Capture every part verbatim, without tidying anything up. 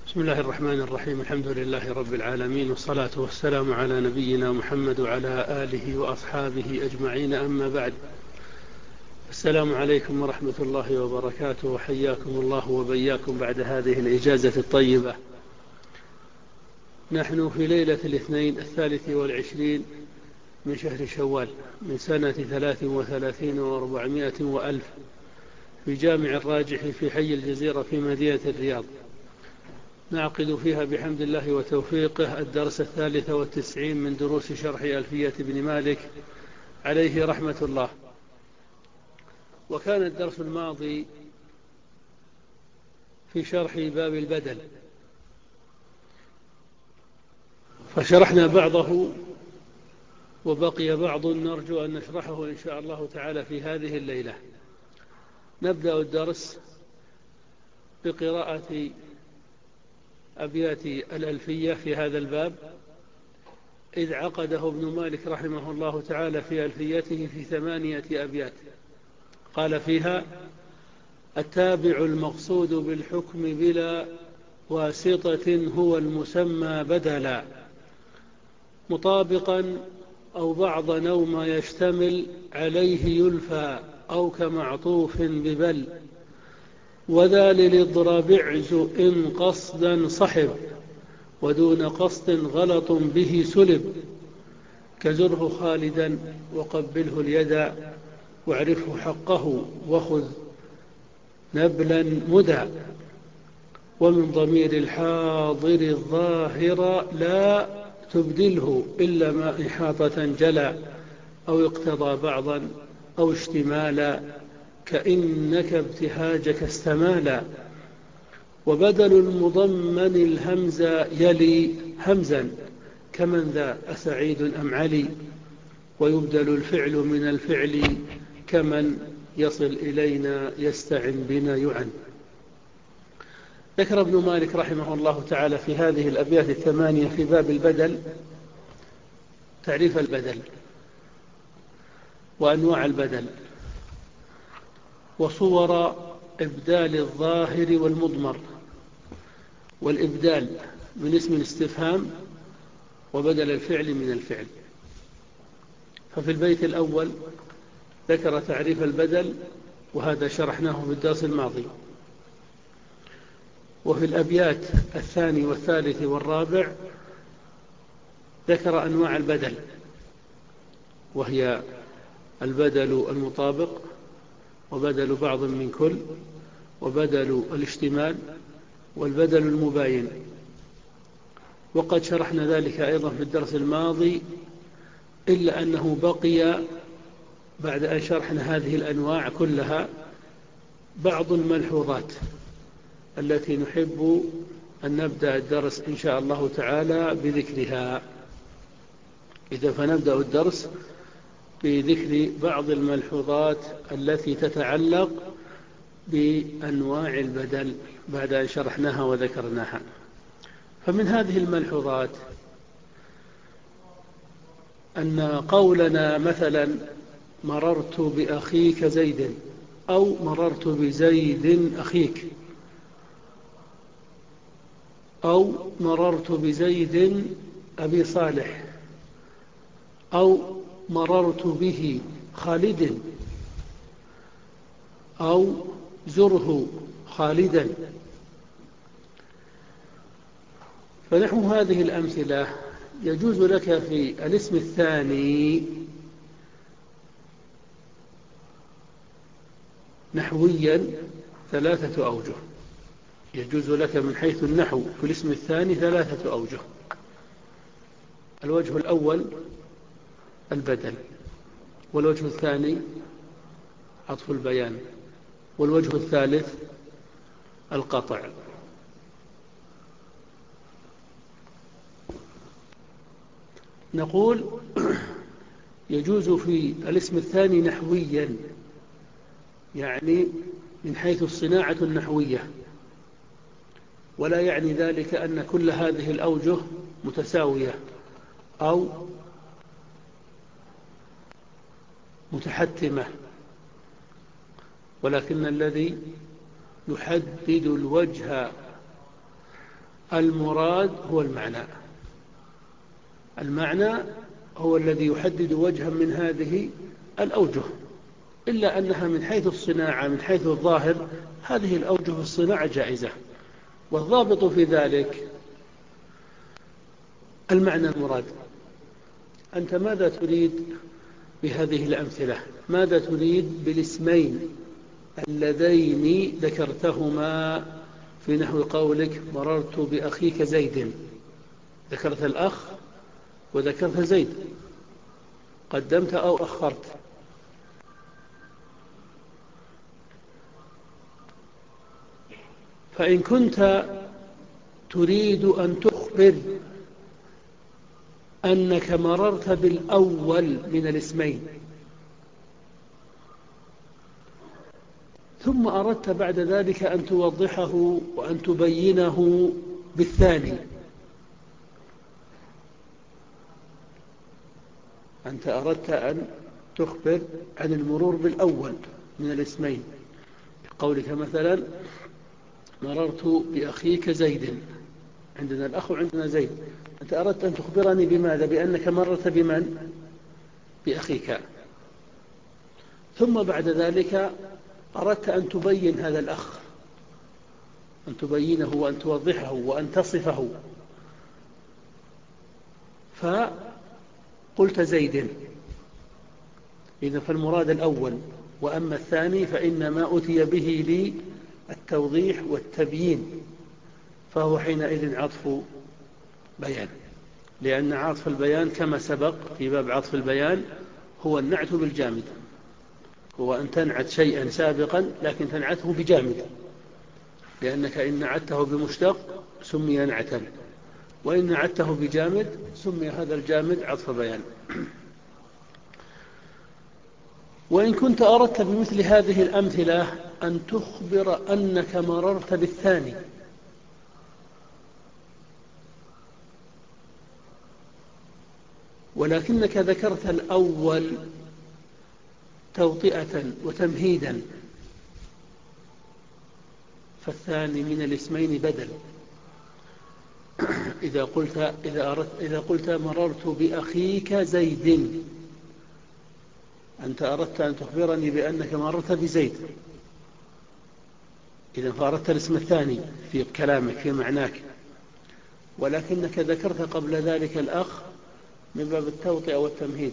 بسم الله الرحمن الرحيم. الحمد لله رب العالمين، والصلاة والسلام على نبينا محمد وعلى آله وأصحابه أجمعين، أما بعد. السلام عليكم ورحمة الله وبركاته، وحياكم الله وبياكم بعد هذه الإجازة الطيبة. نحن في ليلة الاثنين الثالث والعشرين من شهر شوال من سنة ثلاث وثلاثين وأربعمائة وألف في جامع الراجح في حي الجزيرة في مدينة الرياض. نعقد فيها بحمد الله وتوفيقه الدرس الثالث والتسعين من دروس شرح ألفية بن مالك عليه رحمة الله. وكان الدرس الماضي في شرح باب البدل، فشرحنا بعضه وبقي بعض نرجو أن نشرحه إن شاء الله تعالى في هذه الليلة. نبدأ الدرس بقراءة أبيات الألفية في هذا الباب، إذ عقده ابن مالك رحمه الله تعالى في ألفيته في ثمانية أبيات. قال فيها: التابع المقصود بالحكم بلا واسطة هو المسمى بدلا، مطابقا أو بعض نوم يشتمل عليه يلفى، أو كمعطوف ببل، وذا للإضراب اعز إن قصدا صحب، ودون قصد غلط به سلب، كزره خالدا وقبله اليد، واعرفه حقه وخذ نبلا مدى، ومن ضمير الحاضر الظاهر لا تبدله إلا ما إحاطة جلا، أو اقتضى بعضا أو اشتمالا، كإنك ابتهاجك استمالا، وبدل المضمن الهمز يلي همزا، كمن ذا أسعيد أم علي، ويبدل الفعل من الفعل، كمن يصل إلينا يستعن بنا يعن. ذكر ابن مالك رحمه الله تعالى في هذه الأبيات الثمانية في باب البدل تعريف البدل وأنواع البدل، وصور إبدال الظاهر والمضمر، والإبدال من اسم الاستفهام، وبدل الفعل من الفعل. ففي البيت الأول ذكر تعريف البدل، وهذا شرحناه في الدرس الماضي. وفي الأبيات الثاني والثالث والرابع ذكر أنواع البدل، وهي البدل المطابق، وبدل بعض من كل، وبدل الاشتمال، والبدل المباين. وقد شرحنا ذلك أيضا في الدرس الماضي، إلا أنه بقي بعد أن شرحنا هذه الأنواع كلها بعض الملحوظات التي نحب أن نبدأ الدرس إن شاء الله تعالى بذكرها. إذا فنبدأ الدرس بذكر بعض الملحوظات التي تتعلق بأنواع البدل بعد أن شرحناها وذكرناها. فمن هذه الملحوظات أن قولنا مثلا مررت بأخيك زيد، أو مررت بزيد أخيك، أو مررت بزيد أبي صالح، أو مررت به خالد، أو زره خالدا. فنحو هذه الأمثلة يجوز لك في الاسم الثاني نحويا ثلاثة أوجه. يجوز لك من حيث النحو في الاسم الثاني ثلاثة أوجه. الوجه الأول البدل، والوجه الثاني عطف البيان، والوجه الثالث القطع. نقول يجوز في الاسم الثاني نحويا، يعني من حيث الصناعة النحوية، ولا يعني ذلك أن كل هذه الأوجه متساوية أو متحتمة، ولكن الذي يحدد الوجه المراد هو المعنى. المعنى هو الذي يحدد وجها من هذه الأوجه، إلا أنها من حيث الصناعة من حيث الظاهر هذه الأوجه في الصناعة جائزة، والضابط في ذلك المعنى المراد. أنت ماذا تريد بهذه الأمثلة؟ ماذا تريد بالاسمين اللذين ذكرتهما في نحو قولك مررت بأخيك زيد؟ ذكرت الأخ وذكرت زيد، قدمت أو أخرت؟ فإن كنت تريد أن تخبر أنك مررت بالأول من الاسمين ثم أردت بعد ذلك أن توضحه وأن تبينه بالثاني، أنت أردت أن تخبر عن المرور بالأول من الاسمين، قولك مثلا مررت بأخيك زيد، عندنا الأخ وعندنا زيد، أنت أردت أن تخبرني بماذا؟ بأنك مررت بمن؟ بأخيك. ثم بعد ذلك أردت أن تبين هذا الأخ، أن تبينه وأن توضحه وأن تصفه، فقلت زيد. إذن فالمراد الأول، وأما الثاني فإنما أتي به للتوضيح والتبيين، فهو حينئذ عطف بيان، لأن عطف البيان كما سبق في باب عطف البيان هو النعت بالجامد، هو أن تنعت شيئا سابقا لكن تنعته بجامد، لأنك إن نعته بمشتق سمي نعتا، وإن نعته بجامد سمي هذا الجامد عطف بيان. وإن كنت أردت بمثل هذه الأمثلة أن تخبر أنك مررت بالثاني ولكنك ذكرت الأول توطئة وتمهيدا، فالثاني من الاسمين بدل. إذا قلت, إذا أردت إذا قلت مررت بأخيك زيد، أنت أردت أن تخبرني بأنك مررت بزيد، إذا فأردت الاسم الثاني في كلامك في معناك، ولكنك ذكرت قبل ذلك الأخ من باب التوطئة والتمهيد،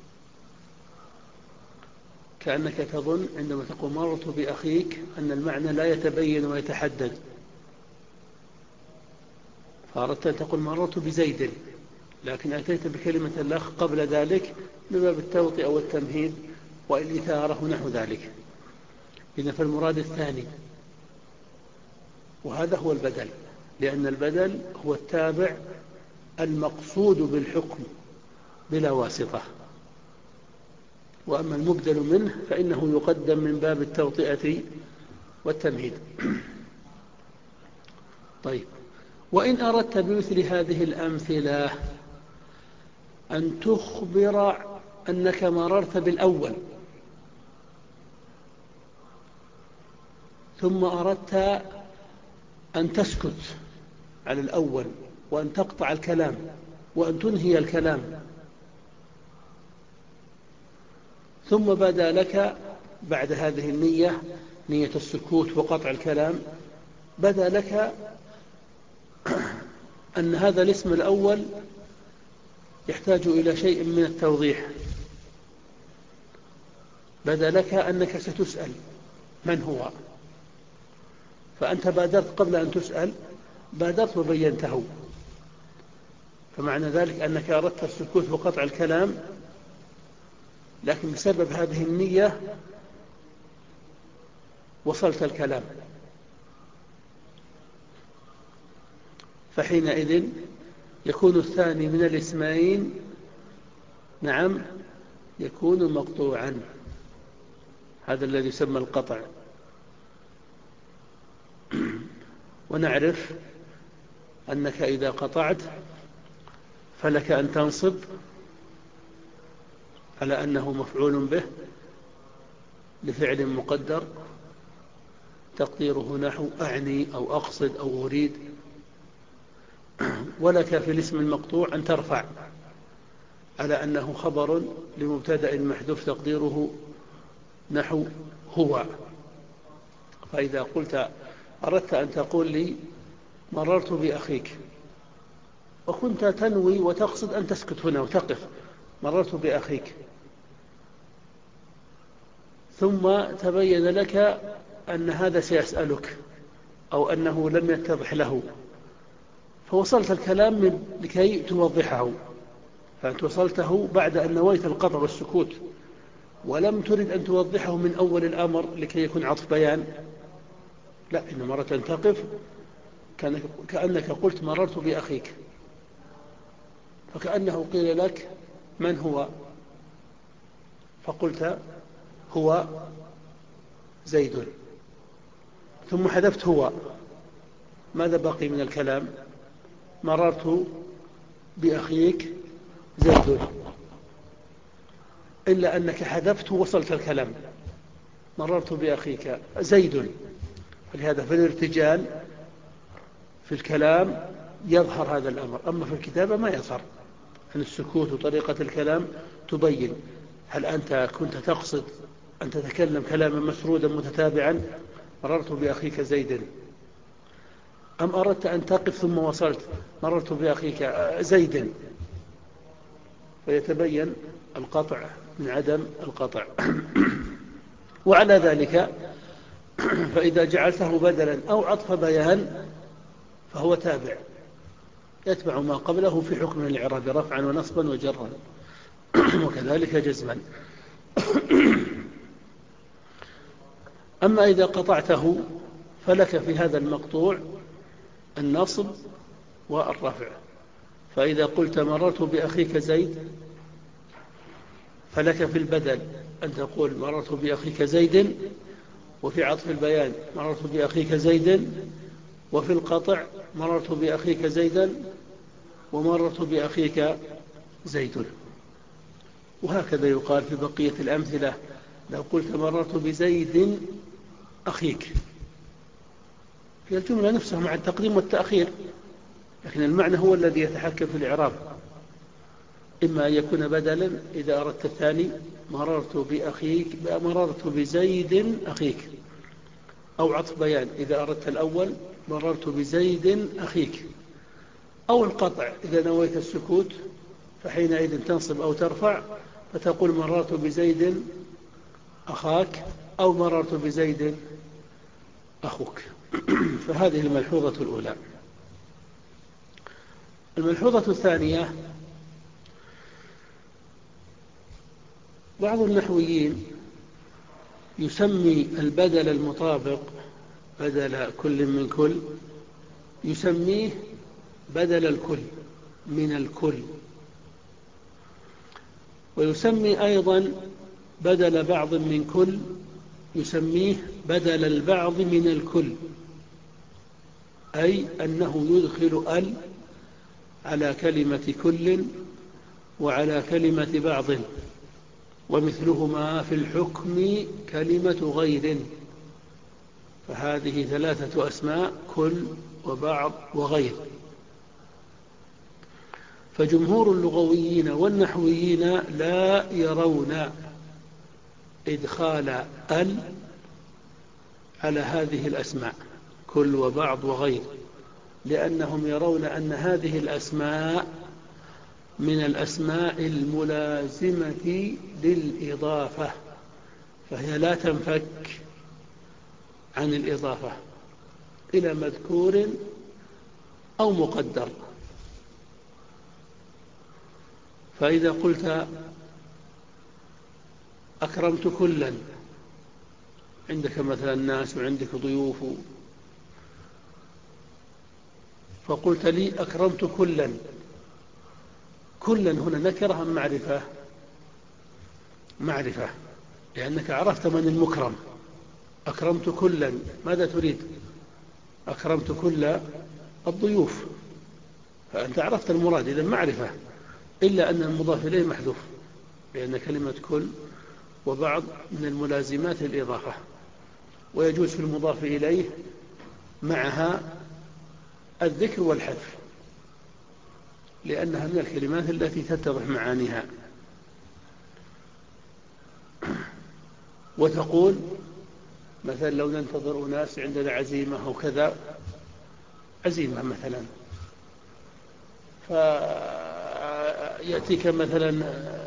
كأنك تظن عندما تقول مررت بأخيك أن المعنى لا يتبين ويتحدد، فأردت أن تقول مررت بزيد، لكن أتيت بكلمة الأخ قبل ذلك من باب التوطئة والتمهيد والإثارة نحو ذلك. إذن فالمراد الثاني، وهذا هو البدل، لأن البدل هو التابع المقصود بالحكم بلا واسطة، وأما المبدل منه فإنه يقدم من باب التوطئة والتمهيد. طيب، وإن أردت بمثل هذه الأمثلة أن تخبر أنك مررت بالأول ثم أردت أن تسكت على الأول وأن تقطع الكلام وأن تنهي الكلام، ثم بدا لك بعد هذه النية، نية السكوت وقطع الكلام، بدا لك أن هذا الاسم الأول يحتاج إلى شيء من التوضيح، بدا لك أنك ستسأل من هو، فأنت بادرت قبل أن تسأل، بادرت وبينته، فمعنى ذلك أنك أردت السكوت وقطع الكلام، لكن بسبب هذه النية وصلت الكلام، فحينئذ يكون الثاني من الاسمين نعم يكون مقطوعا، هذا الذي يسمى القطع. ونعرف أنك إذا قطعت فلك أن تنصب على أنه مفعول به لفعل مقدر تقديره نحو أعني أو أقصد أو أريد، ولك في الاسم المقطوع أن ترفع على أنه خبر لمبتدأ محذوف تقديره نحو هو. فإذا قلت أردت أن تقول لي مررت بأخيك، وكنت تنوي وتقصد أن تسكت هنا وتقف، مررت بأخيك، ثم تبين لك أن هذا سيسألك أو أنه لم يتضح له، فوصلت الكلام من لكي توضحه، فأنت وصلته بعد أن نويت القطع والسكوت ولم ترد أن توضحه من أول الأمر لكي يكون عطف بيان، لا، إن مرة تقف كأنك قلت مررت بأخيك، فكأنه قيل لك من هو، فقلت هو زيد، ثم حذفت هو، ماذا بقي من الكلام؟ مررت بأخيك زيد، إلا أنك حذفت ووصلت الكلام مررت بأخيك زيد. فلهذا في الارتجال في الكلام يظهر هذا الأمر، أما في الكتابة ما يظهر، أن السكوت وطريقة الكلام تبين هل أنت كنت تقصد أن تتكلم كلاما مسرودا متتابعا مررت بأخيك زيد، أم أردت أن تقف ثم وصلت مررت بأخيك زيد، فيتبين القطع من عدم القطع. وعلى ذلك فإذا جعلته بدلا أو عطف بيان فهو تابع يتبع ما قبله في حكم الإعراب رفعا ونصبا وجرا وكذلك جزما. أما إذا قطعته فلك في هذا المقطوع النصب والرفع. فإذا قلت مررت بأخيك زيد فلك في البدل أن تقول مررت بأخيك زيد، وفي عطف البيان مررت بأخيك زيد، وفي القطع مررت بأخيك زيدا ومررت بأخيك زيد. وهكذا يقال في بقية الأمثلة، لو قلت مررت بزيد أخيك، هي الجملة نفسها مع التقديم والتأخير، لكن المعنى هو الذي يتحكم في الإعراب، إما أن يكون بدلا إذا أردت الثاني مررت بأخيك مررت بزيد أخيك، أو عطف بيان إذا أردت الأول مررت بزيد أخيك، أو القطع إذا نويت السكوت فحينئذ تنصب أو ترفع فتقول مررت بزيد أخاك أو مررت بزيد أخوك. فهذه الملحوظة الأولى. الملحوظة الثانية، بعض النحويين يسمي البدل المطابق بدل كل من كل يسميه بدل الكل من الكل، ويسمي أيضا بدل بعض من كل يسميه بدل البعض من الكل، أي أنه يدخل ال على كلمة كل وعلى كلمة بعض، ومثلهما في الحكم كلمة غير. فهذه ثلاثة أسماء: كل وبعض وغير. فجمهور اللغويين والنحويين لا يرون إدخال ال على هذه الأسماء كل وبعض وغير، لأنهم يرون أن هذه الأسماء من الأسماء الملازمة للإضافة، فهي لا تنفك عن الإضافة إلى مذكور أو مقدر. فإذا قلت أكرمت كلا، عندك مثلا ناس وعندك ضيوف، فقلت لي أكرمت كلا، كلا هنا نكرة أم معرفة؟ معرفة، لأنك عرفت من المكرم. أكرمت كلا ماذا تريد؟ أكرمت كل الضيوف، فأنت عرفت المراد، إذا معرفة، إلا أن المضاف إليه محذوف، لأن كلمة كل وبعض من الملازمات الإضافة، ويجوز في المضاف إليه معها الذكر والحذف. لأنها من الكلمات التي تتضح معانيها. وتقول مثلا لو ننتظر أناس عندنا عزيمة أو كذا، عزيمة مثلا، فيأتيك مثلا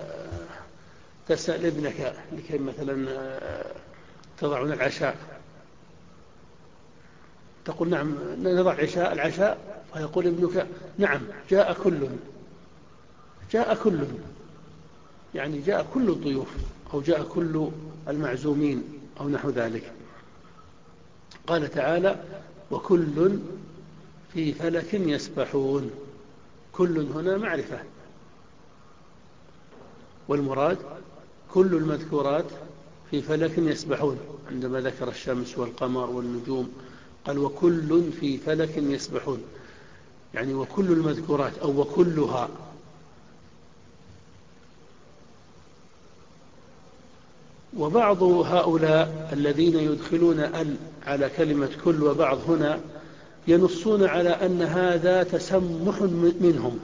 تسأل ابنك لكي مثلا تضعون العشاء، تقول نعم نضع عشاء العشاء، فيقول ابنك نعم جاء كل، جاء كل، يعني جاء كل الضيوف أو جاء كل المعزومين أو نحو ذلك. قال تعالى وكل في فلك يسبحون، كل هنا معرفة، والمراد كل المذكورات في فلك يسبحون. عندما ذكر الشمس والقمر والنجوم قال وكل في فلك يسبحون، يعني وكل المذكورات أو وكلها. وبعض هؤلاء الذين يدخلون ال على كلمة كل وبعض هنا ينصون على أن هذا تسمح منهم،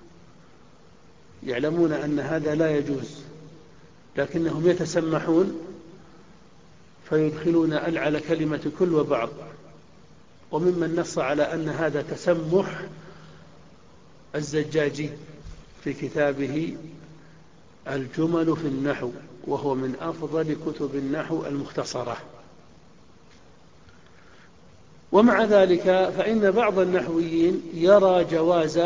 يعلمون أن هذا لا يجوز لكنهم يتسمحون فيدخلون ال على كلمة كل وبعض. وممن نص على أن هذا تسمح الزجاجي في كتابه الجمل في النحو، وهو من أفضل كتب النحو المختصرة. ومع ذلك فإن بعض النحويين يرى جواز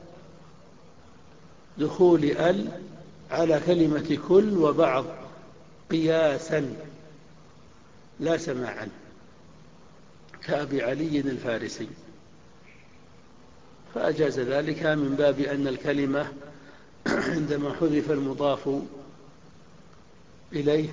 دخول ال على كلمة كل وبعض قياسا لا سماعا، كأبي علي الفارسي، فأجاز ذلك من باب أن الكلمة عندما حذف المضاف إليه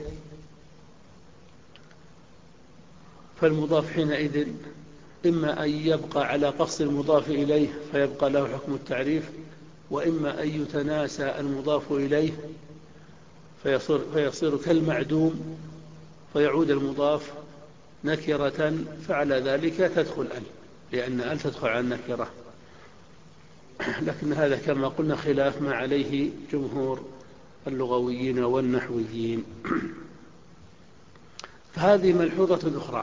فالمضاف حينئذ إما أن يبقى على قصد المضاف إليه فيبقى له حكم التعريف، وإما أن يتناسى المضاف إليه فيصير, فيصير كالمعدوم فيعود المضاف نكرة، فعلى ذلك تدخل ال، لأن ال تدخل على النكرة. لكن هذا كما قلنا خلاف ما عليه جمهور اللغويين والنحويين. فهذه ملحوظة أخرى.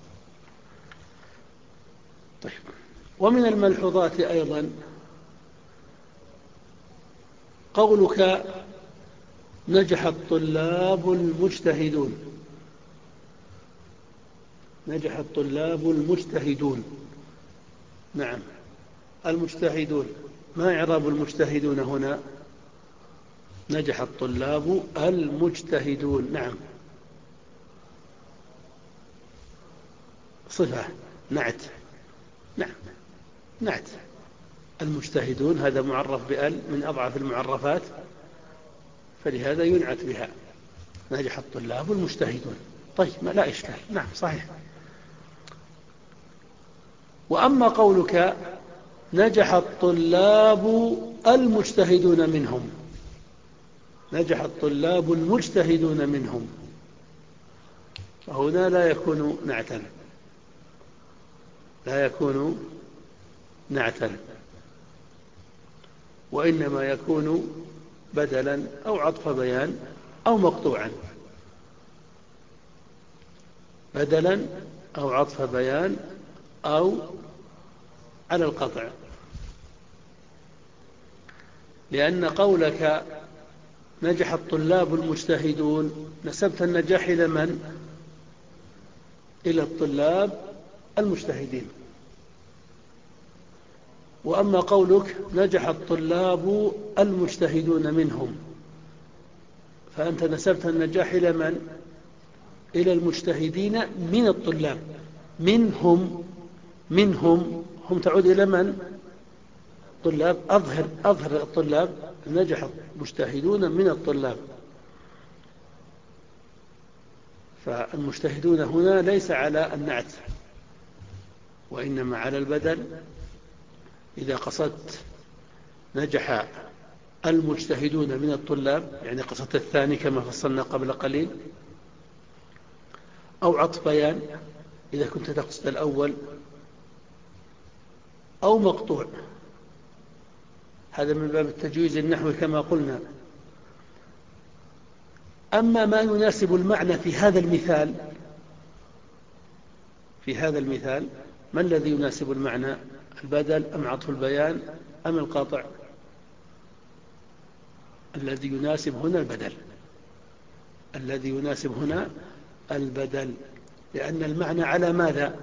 طيب، ومن الملحوظات أيضا قولك نجح الطلاب المجتهدون، نجح الطلاب المجتهدون. نعم المجتهدون، ما إعراب المجتهدون هنا؟ نجح الطلاب المجتهدون، نعم صفة نعت، نعم نعت. المجتهدون هذا معرف بأل من أضعف المعرفات، فلهذا ينعت بها. نجح الطلاب المجتهدون، طيب ما لا إشكال، نعم صحيح. وأما قولك نجح الطلاب المجتهدون منهم، نجح الطلاب المجتهدون منهم، فهنا لا يكون نعتا، لا يكون نعتا، وإنما يكون بدلا أو عطف بيان أو مقطوعا، بدلا أو عطف بيان أو على القطع. لأن قولك نجح الطلاب المجتهدون نسبت النجاح إلى من؟ إلى الطلاب المجتهدين. وأما قولك نجح الطلاب المجتهدون منهم فأنت نسبت النجاح إلى من؟ إلى المجتهدين من الطلاب، منهم، منهم هم تعود إلى من؟ طلاب، أظهر, أظهر الطلاب، نجح المجتهدون من الطلاب. فالمجتهدون هنا ليس على النعت وإنما على البدل. إذا قصدت نجح المجتهدون من الطلاب يعني قصدت الثاني كما فصلنا قبل قليل، أو عطف بيان إذا كنت تقصد الأول، أو مقطوع. هذا من باب التجويز النحوي كما قلنا. أما ما يناسب المعنى في هذا المثال، في هذا المثال ما الذي يناسب المعنى؟ البدل أم عطف البيان أم القاطع؟ الذي يناسب هنا البدل، الذي يناسب هنا البدل، لأن المعنى على ماذا؟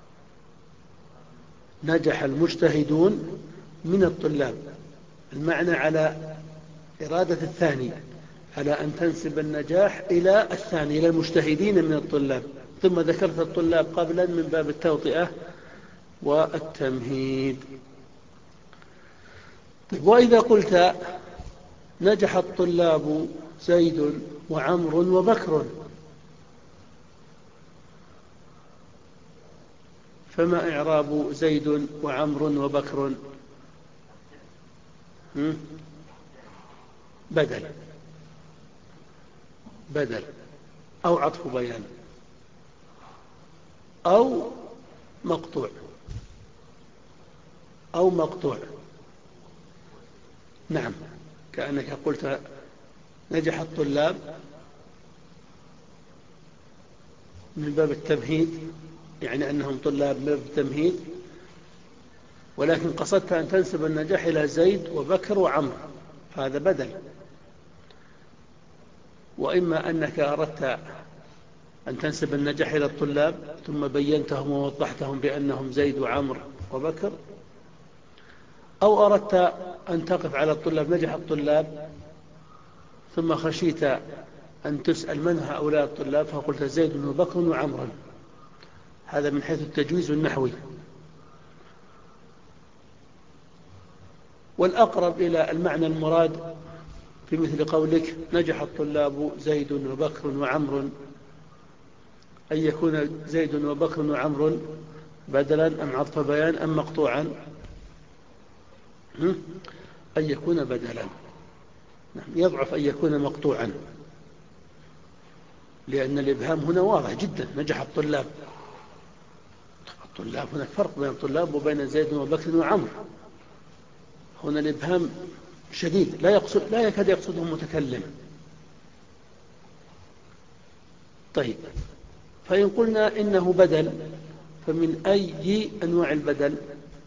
نجح المجتهدون من الطلاب، المعنى على إرادة الثاني، على أن تنسب النجاح إلى الثاني، إلى المجتهدين من الطلاب، ثم ذكرت الطلاب قبلا من باب التوطئة والتمهيد. طيب، وإذا قلت نجح الطلاب زيد وعمر وبكر، فما إعراب زيد وعمر وبكر؟ بدل، بدل أو عطف بيان أو مقطوع، أو مقطوع. نعم، كأنك قلت نجح الطلاب من باب التمهيد، يعني أنهم طلاب من باب التمهيد، ولكن قصدت أن تنسب النجاح إلى زيد وبكر وعمر، هذا بدل. وإما أنك أردت أن تنسب النجاح إلى الطلاب ثم بينتهم ووضحتهم بأنهم زيد وعمر وبكر، أو أردت أن تقف على الطلاب، نجح الطلاب، ثم خشيت أن تسأل من هؤلاء الطلاب فقلت زيد وبكر وعمر. هذا من حيث التجويز النحوي. والأقرب إلى المعنى المراد في مثل قولك نجح الطلاب زيد وبكر وعمر، أن يكون زيد وبكر وعمر بدلا أم عطف بيان أم مقطوعا؟ أن يكون بدلا. نعم، يضعف أن يكون مقطوعا، لأن الإبهام هنا واضح جدا، نجح الطلاب. الطلاب هناك فرق بين الطلاب وبين زيد وبكر وعمر، هنا الإبهام شديد، لا يقصد، لا يكاد يقصده متكلم. طيب، فإن قلنا إنه بدل، فمن أي أنواع البدل؟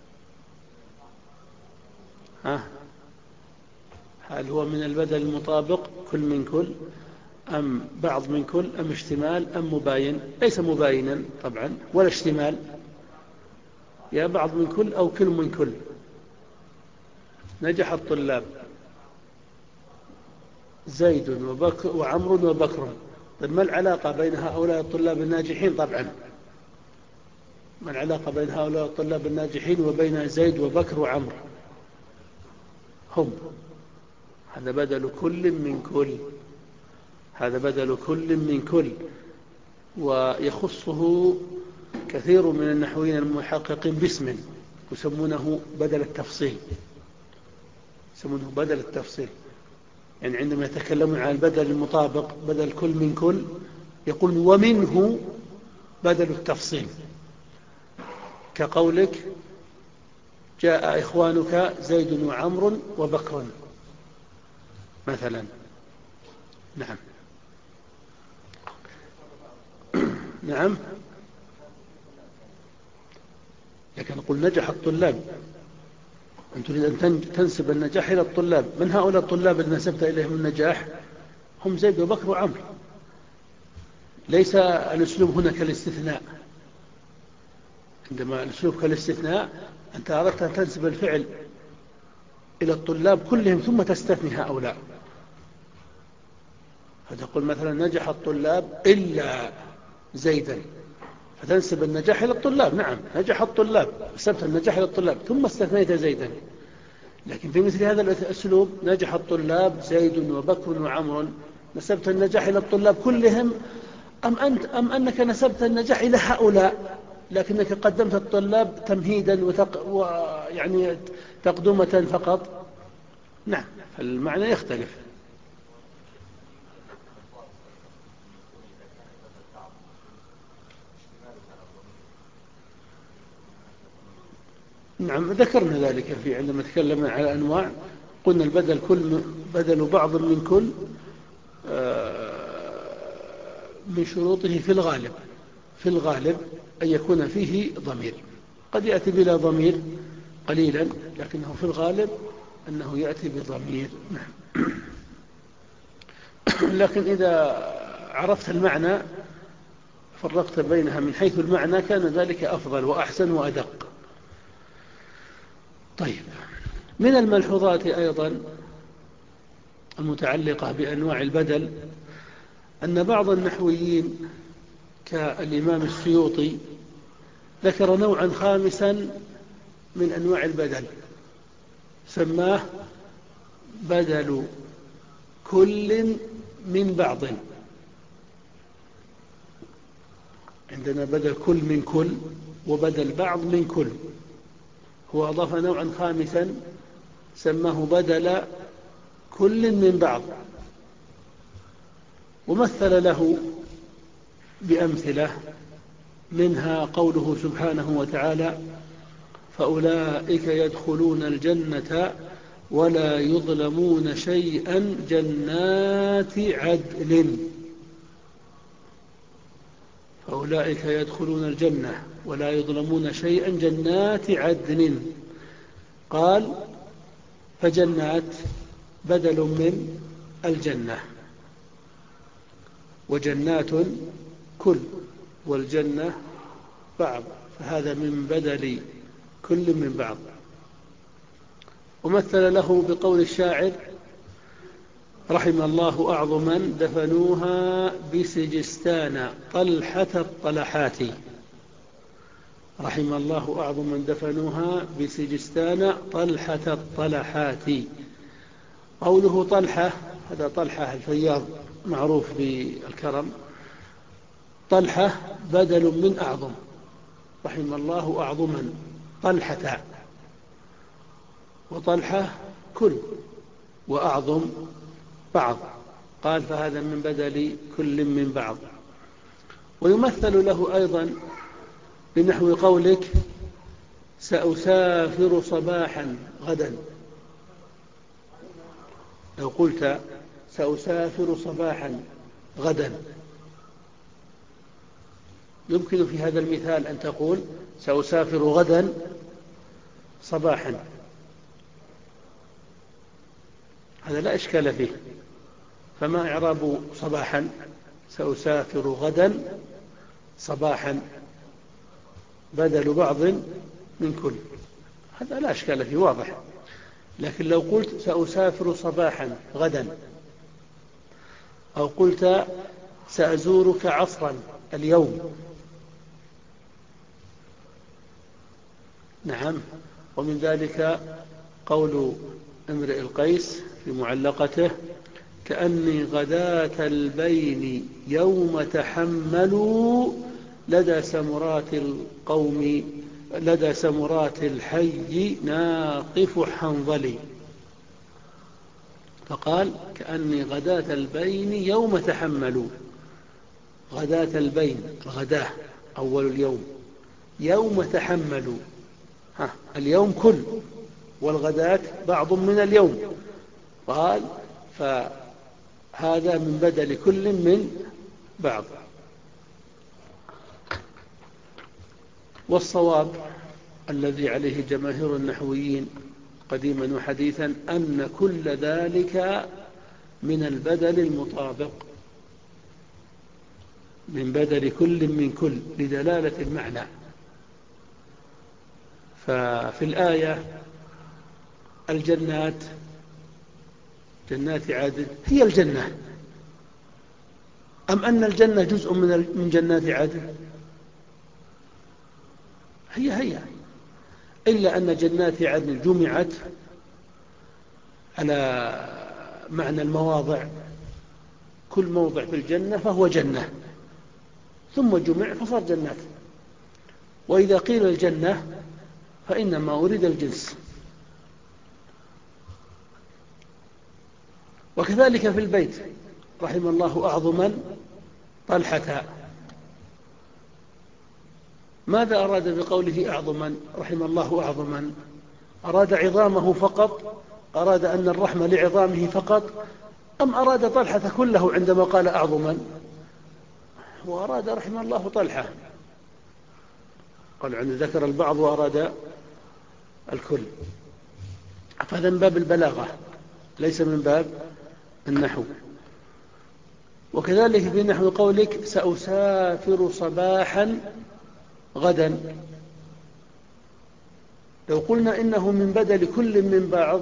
ها؟ هل هو من البدل المطابق كل من كل، أم بعض من كل، أم اشتمال، أم مباين؟ ليس مباينا طبعا ولا اشتمال، يا بعض من كل أو كل من كل. نجح الطلاب زيد وبكر وعمر وبكر، طيب ما العلاقة بين هؤلاء الطلاب الناجحين؟ طبعا ما العلاقة بين هؤلاء الطلاب الناجحين وبين زيد وبكر وعمر؟ هم، هذا بدل كل من كل، هذا بدل كل من كل. ويخصه كثير من النحويين المحققين باسم يسمونه بدل التفصيل، يسمونه بدل التفصيل. يعني عندما يتكلمون عن البدل المطابق بدل كل من كل، يقول ومنه بدل التفصيل، كقولك جاء إخوانك زيد وعمر وبكر مثلا. نعم. نعم، لكن نقول نجح الطلاب، أن تريد أن تنسب النجاح إلى الطلاب، من هؤلاء الطلاب الذين نسبت إليهم النجاح؟ هم زيد وبكر وعمر. ليس الأسلوب هنا كالاستثناء، عندما الأسلوب كالاستثناء أنت أردت أن تنسب الفعل إلى الطلاب كلهم ثم تستثني هؤلاء، فتقول مثلا نجح الطلاب إلا زيدا، فتنسب النجاح إلى الطلاب. نعم، نجح الطلاب، نسبت النجاح إلى الطلاب ثم استثنيت زيدا. لكن في مثل هذا الأسلوب نجح الطلاب زيد وبكر وعمر، نسبت النجاح إلى الطلاب كلهم، أم, أنت أم أنك نسبت النجاح إلى هؤلاء لكنك قدمت الطلاب تمهيدا وتق... ويعني تقدمة فقط؟ نعم، فالمعنى يختلف. نعم، ذكرنا ذلك في عندما تكلمنا على أنواع قلنا البدل كل بدل بعض من كل من شروطه في الغالب في الغالب أن يكون فيه ضمير، قد يأتي بلا ضمير قليلا، لكنه في الغالب أنه يأتي بضمير. لكن إذا عرفت المعنى فرقت بينها من حيث المعنى كان ذلك أفضل وأحسن وأدق. طيب، من الملحوظات أيضا المتعلقة بأنواع البدل أن بعض النحويين كالإمام السيوطي ذكر نوعا خامسا من أنواع البدل سماه بدل كل من بعض. عندنا بدل كل من كل وبدل بعض من كل، هو أضاف نوعا خامسا سماه بدل كل من بعض، ومثل له بأمثلة منها قوله سبحانه وتعالى: فأولئك يدخلون الجنة ولا يظلمون شيئا جنات عدن. فأولئك يدخلون الجنة ولا يظلمون شيئا جنات عدن. قال: فجنات بدل من الجنة، وجنات كل، والجنة بعض، فهذا من بدل كل من بعض. ومثل له بقول الشاعر: رحم الله أعظما دفنوها بسجستان طلحة الطلحات. رحم الله أعظما دفنوها بسجستان طلحة الطلحات. قوله طلحة، هذا طلحة الفياض معروف بالكرم، طلحة بدل من أعظم. رحم الله أعظما طلحة، وطلحة كل، وأعظم بعض. قال: فهذا من بدل كل من بعض. ويمثل له أيضا بنحو قولك: سأسافر صباحا غدا. لو قلت سأسافر صباحا غدا يمكن في هذا المثال أن تقول سأسافر غدا صباحا، هذا لا إشكال فيه. فما إعراب صباحا؟ سأسافر غدا صباحا بدل بعض من كل، هذا لا إشكال فيه، واضح. لكن لو قلت سأسافر صباحا غدا، أو قلت سأزورك عصرا اليوم، نعم. ومن ذلك قول امرئ القيس في معلقته: كأني غداة البين يوم تحملوا لدى سمرات القوم لدى سمرات الحي ناقف حنظلي. فقال: كأني غداة البين يوم تحملوا. غداة البين، الغداة أول اليوم، يوم تحملوا، ها اليوم كل، والغداة بعض من اليوم. قال: فهذا من بدل كل من بعض. والصواب الذي عليه جماهير النحويين قديما وحديثا أن كل ذلك من البدل المطابق، من بدل كل من كل لدلالة المعنى. ففي الآية الجنات، جنات عدن هي الجنة، أم أن الجنة جزء من جنات عدن؟ هي هي، إلا أن جنات عدن جمعت على معنى المواضع، كل موضع في الجنة فهو جنة، ثم جمع فصار جنات. وإذا قيل الجنة فإنما أريد الجنس. وكذلك في البيت: رحم الله أعظما طلحة. ماذا أراد بقوله أعظما؟ رحم الله أعظما، أراد عظامه فقط أراد أن الرحمة لعظامه فقط، أم أراد طلحة كله عندما قال أعظما؟ وأراد رحمه الله طلحة، قال عند ذكر البعض وأراد الكل. فهذا من باب البلاغة ليس من باب النحو. وكذلك في نحو قولك سأسافر صباحا غدا، لو قلنا إنه من بدل كل من بعض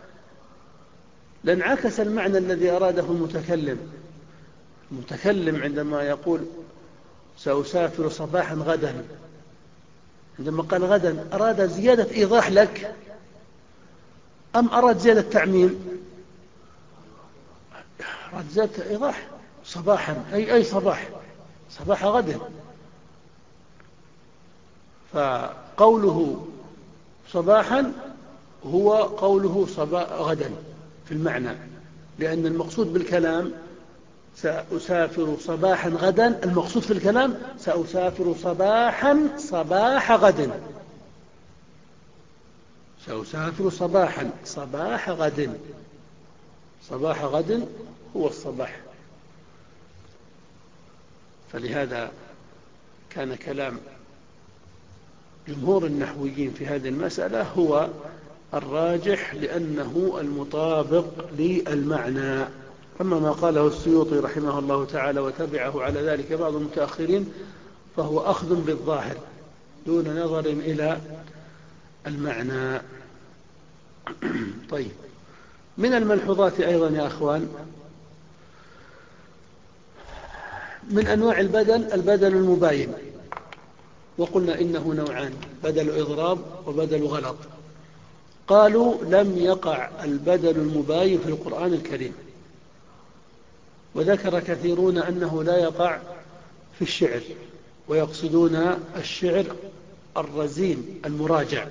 لانعكس المعنى الذي أراده المتكلم. المتكلم عندما يقول سأسافر صباحا غدا، عندما قال غدا أراد زيادة إيضاح لك أم أراد زيادة تعميم؟ أراد زيادة إيضاح. صباحا أي أي صباح، صباح غد. فقوله صباحا هو قوله صباح غدا في المعنى، لأن المقصود بالكلام سأسافر صباحا غدا، المقصود في الكلام سأسافر صباحا صباح غد، سأسافر صباحا صباح غد. صباح غد هو الصباح. فلهذا كان كلام جمهور النحويين في هذه المسألة هو الراجح لأنه المطابق للمعنى. أما ما قاله السيوطي رحمه الله تعالى وتبعه على ذلك بعض المتأخرين فهو أخذ بالظاهر دون نظر إلى المعنى. طيب، من الملحوظات أيضا يا أخوان من أنواع البدل البدل المباين، وقلنا إنه نوعان: بدل إضراب وبدل غلط. قالوا لم يقع البدل المباين في القرآن الكريم، وذكر كثيرون أنه لا يقع في الشعر، ويقصدون الشعر الرزين المراجع.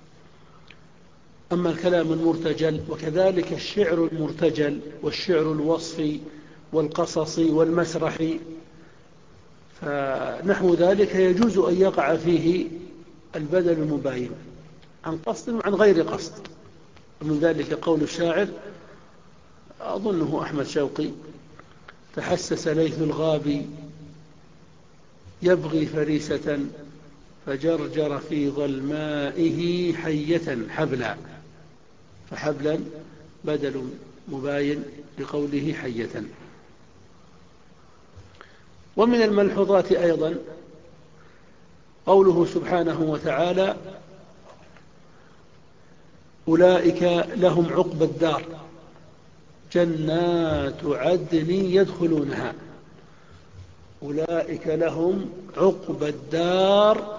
أما الكلام المرتجل وكذلك الشعر المرتجل والشعر الوصفي والقصصي والمسرحي فنحو ذلك يجوز أن يقع فيه البدل المباين عن قصد وعن غير قصد. ومن ذلك قول الشاعر أظنه أحمد شوقي: تحسس ليث الغابي يبغي فريسة فجرجر في ظلمائه حية حبلا. فحبلا بدل مباين لقوله حية. ومن الملحوظات أيضا قوله سبحانه وتعالى: أولئك لهم عقبى الدار جنات عدن يدخلونها. أولئك لهم عقبى الدار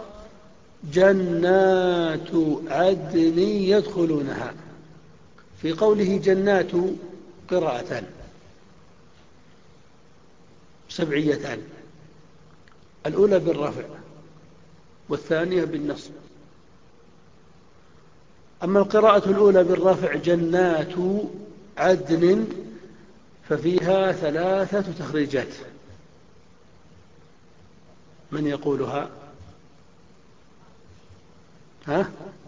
جنات عدن يدخلونها. في قوله جنات قراءتان سبعيتان: الأولى بالرفع والثانية بالنصب. أما القراءة الأولى بالرفع جنات عدن ففيها ثلاثة تخريجات. من يقولها؟ ها؟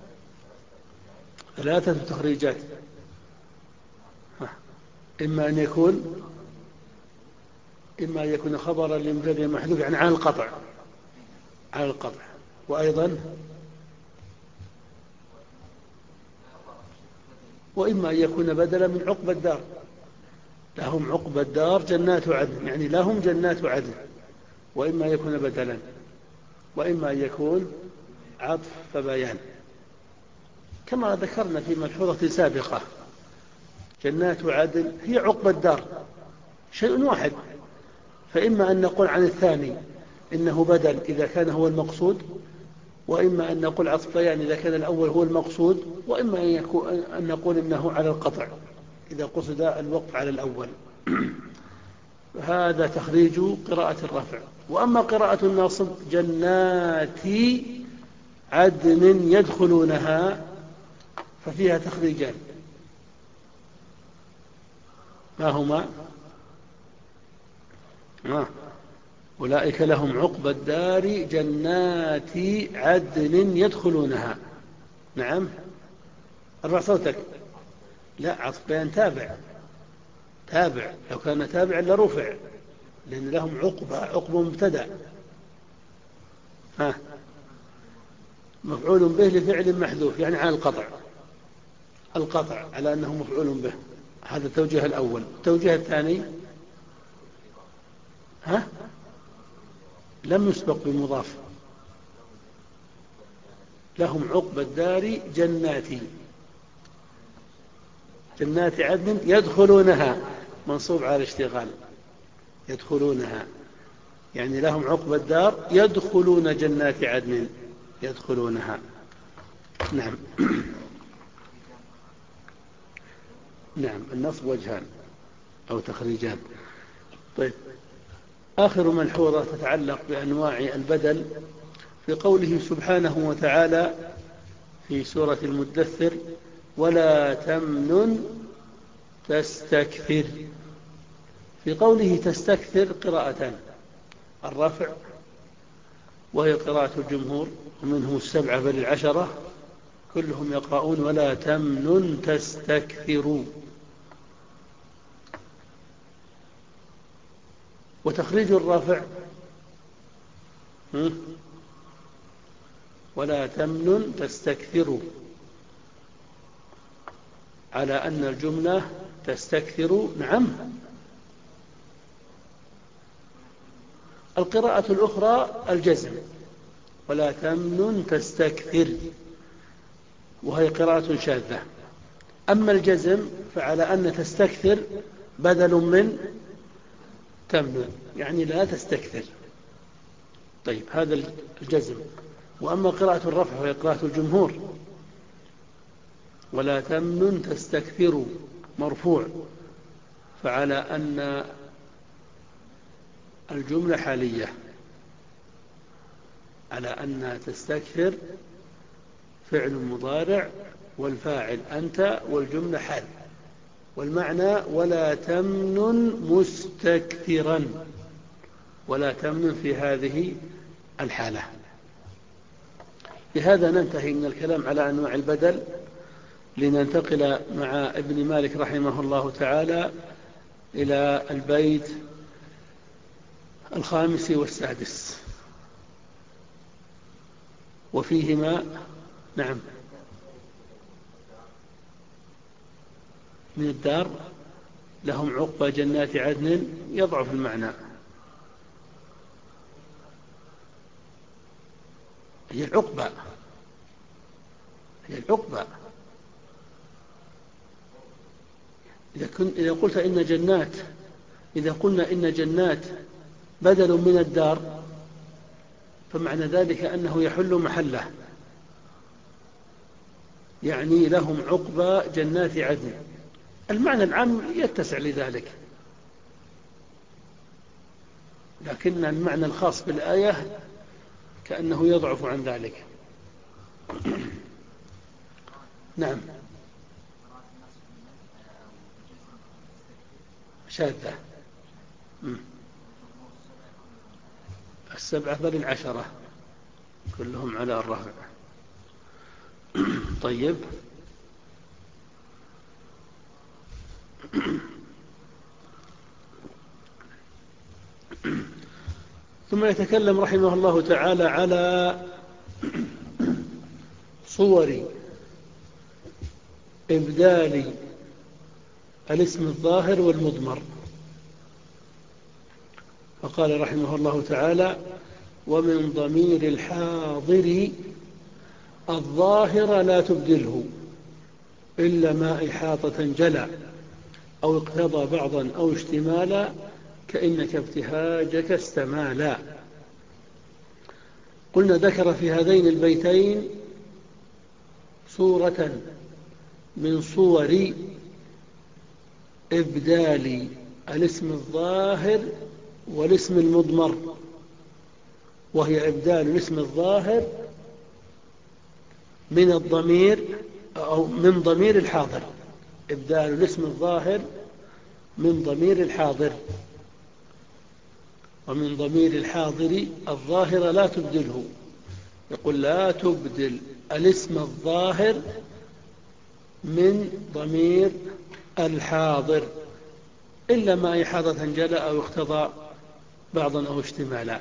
ثلاثة تخريجات. ها. إما أن يكون إما أن يكون خبرا لمبتدأ محذوف يعني عن القطع عن القطع وأيضا وإما أن يكون بدلا من عقبى الدار. لهم عقبى الدار جنات عدن يعني لهم جنات عدن. وإما يكون بدلا وإما أن يكون عطف فبيان، كما ذكرنا في ملحوظة سابقة. جنات عدن هي عقبى الدار شيء واحد، فإما أن نقول عن الثاني إنه بدل إذا كان هو المقصود، وإما أن نقول عطف بيان إذا كان الأول هو المقصود، وإما أن, يكون أن نقول إنه على القطع إذا قصد الوقف على الأول. هذا تخريج قراءة الرفع. وأما قراءة الناصب جنات عدن يدخلونها ففيها تخريجان. ما هما؟ آه. أولئك لهم عقبى الدار جنات عدن يدخلونها. نعم، ارفع صوتك. لا، عطف بيان تابع، تابع لو كان تابعا لرفع، لأن لهم عقبة، عقبة مبتدأ. ها، مفعول به لفعل محذوف، يعني على القطع، القطع على أنه مفعول به. هذا التوجيه الأول. التوجيه الثاني، ها، لم يسبق بمضاف. لهم عقبى الدار جناتي، جنات عدن يدخلونها، منصوب على الاشتغال، يدخلونها يعني لهم عقبى الدار يدخلون جنات عدن، يدخلونها. نعم. نعم، النصب وجهان أو تخريجان. طيب، آخر ملحوظة تتعلق بأنواع البدل في قوله سبحانه وتعالى في سورة المدثر: ولا تمنن تستكثر. في قوله تستكثر قراءتان: الرفع وهي قراءة الجمهور ومنهم السبعة بل العشرة، كلهم يقرؤون ولا تمنن تستكثروا. وتخريج الرفع ولا تمنن تستكثروا، على أن الجملة تستكثر. نعم. القراءة الأخرى الجزم: ولا تمنن تستكثر، وهي قراءة شاذة. أما الجزم فعلى أن تستكثر بدل من تمنن، يعني لا تستكثر. طيب، هذا الجزم. وأما قراءة الرفع وهي قراءة الجمهور: ولا تمنن تستكثر مرفوع، فعلى أن الجملة حالية، على أن تستكثر فعل مضارع والفاعل أنت والجملة حال، والمعنى ولا تمنن مستكثرا، ولا تمنن في هذه الحالة. بهذا ننتهي من الكلام على أنواع البدل، لننتقل مع ابن مالك رحمه الله تعالى إلى البيت الخامس والسادس، وفيهما نعم من الدار لهم عقبى جنات عدن يضعف المعنى. هي العقبى، هي العقبى. إذا, كنت إذا قلت إن جنات، إذا قلنا إن جنات بدل من الدار، فمعنى ذلك أنه يحل محله، يعني لهم عقبى جنات عدن. المعنى العام يتسع لذلك، لكن المعنى الخاص بالآية كأنه يضعف عن ذلك. نعم، شاذة. السبعة بل العشرة كلهم على الرفع. طيب، ثم يتكلم رحمه الله تعالى على صور إبدال الاسم الظاهر والمضمر. فقال رحمه الله تعالى: ومن ضمير الحاضر الظاهر لا تبدله إلا ما إحاطة جلى أو اقتضى بعضا أو اشتمالا كإنك ابتهاجك استمالا. قلنا ذكر في هذين البيتين صورة من صور إبدال الاسم الظاهر والاسم المضمر، وهي إبدال الاسم الظاهر من الضمير أو من ضمير الحاضر، إبدال الاسم الظاهر من ضمير الحاضر. ومن ضمير الحاضر الظاهر لا تبدله، يقول لا تبدل الاسم الظاهر من ضمير الحاضر، إلا ما إحاطة جلى أو اقتضى بعضا أو اشتمالا.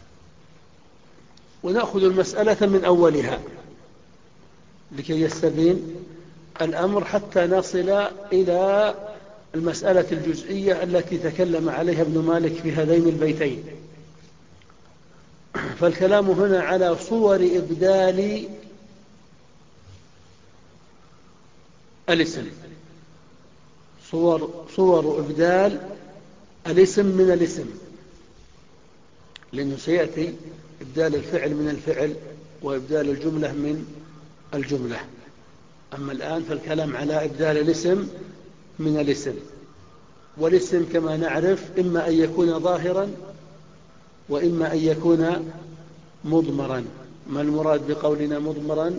ونأخذ المسألة من أولها لكي يستبين الأمر حتى نصل إلى المسألة الجزئية التي تكلم عليها ابن مالك في هذين البيتين. فالكلام هنا على صور إبدال الاسم، صور, صور إبدال الاسم من الاسم، لأنه سيأتي إبدال الفعل من الفعل وإبدال الجملة من الجملة. أما الآن فالكلام على إبدال الاسم من الاسم. والاسم كما نعرف إما أن يكون ظاهرا وإما أن يكون مضمرا. ما المراد بقولنا مضمرا؟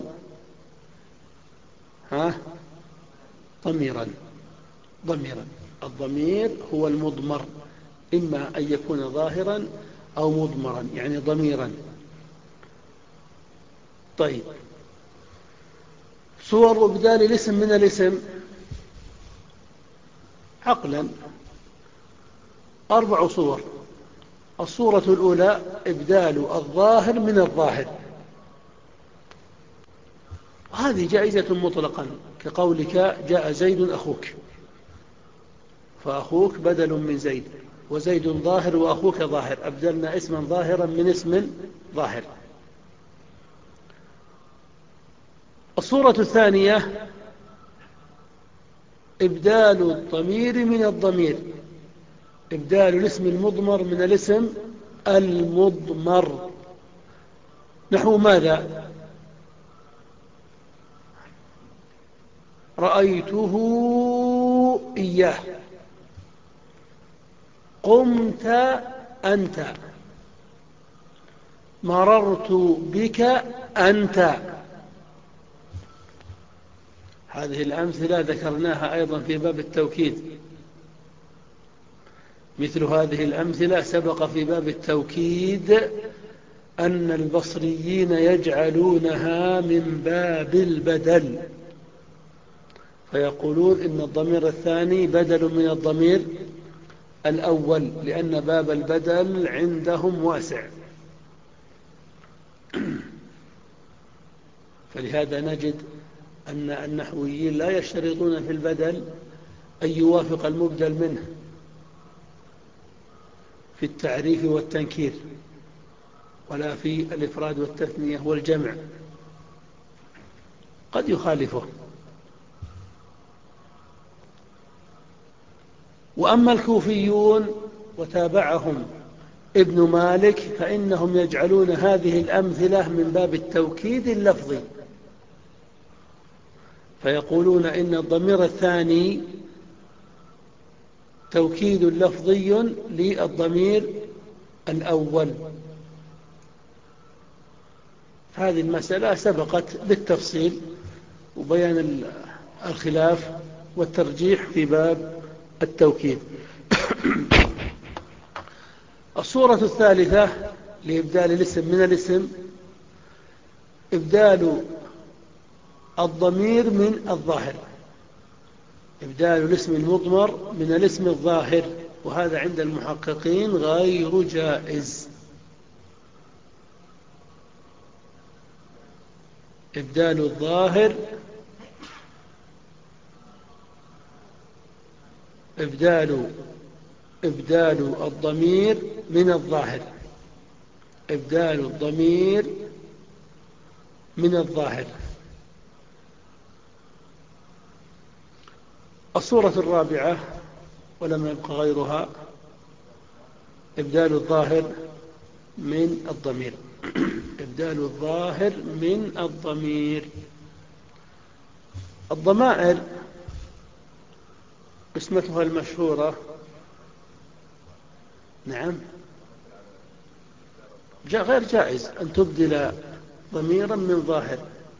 ها؟ ضميرا. ضميرا الضمير هو المضمر، إما أن يكون ظاهرا أو مضمرا، يعني ضميرا. طيب، صور إبدال الاسم من الاسم عقلا أربع صور. الصورة الأولى إبدال الظاهر من الظاهر، هذه جائزة مطلقا، كقولك جاء زيد أخوك، فأخوك بدل من زيد، وزيد ظاهر وأخوك ظاهر، أبدلنا اسما ظاهرا من اسم ظاهر. الصورة الثانية إبدال الضمير من الضمير، إبدال الاسم المضمر من الاسم المضمر. نحو ماذا؟ رأيته إياه، قمت أنت، مررت بك أنت. هذه الأمثلة ذكرناها أيضا في باب التوكيد. مثل هذه الأمثلة سبق في باب التوكيد أن البصريين يجعلونها من باب البدل، فيقولون إن الضمير الثاني بدل من الضمير الأول، لأن باب البدل عندهم واسع. فلهذا نجد أن النحويين لا يشترطون في البدل أن يوافق المبدل منه في التعريف والتنكير، ولا في الإفراد والتثنية والجمع، قد يخالفه. وأما الكوفيون وتابعهم ابن مالك فإنهم يجعلون هذه الأمثلة من باب التوكيد اللفظي، فيقولون إن الضمير الثاني توكيد لفظي للضمير الأول. هذه المسألة سبقت بالتفصيل وبيان الخلاف والترجيح في باب التوكيد. الصورة الثالثة لإبدال الاسم من الاسم إبدال الضمير من الظاهر، إبدال الاسم المضمر من الاسم الظاهر، وهذا عند المحققين غير جائز. إبدال الظاهر إبدال إبدال الضمير من الظاهر، إبدال الضمير من الظاهر. الصورة الرابعة ولم يبق غيرها إبدال الظاهر من الضمير، إبدال الظاهر من الضمير. الضمائر قسمتها المشهورة، نعم، جاء غير جائز أن تبدل ضميرا من ظاهر،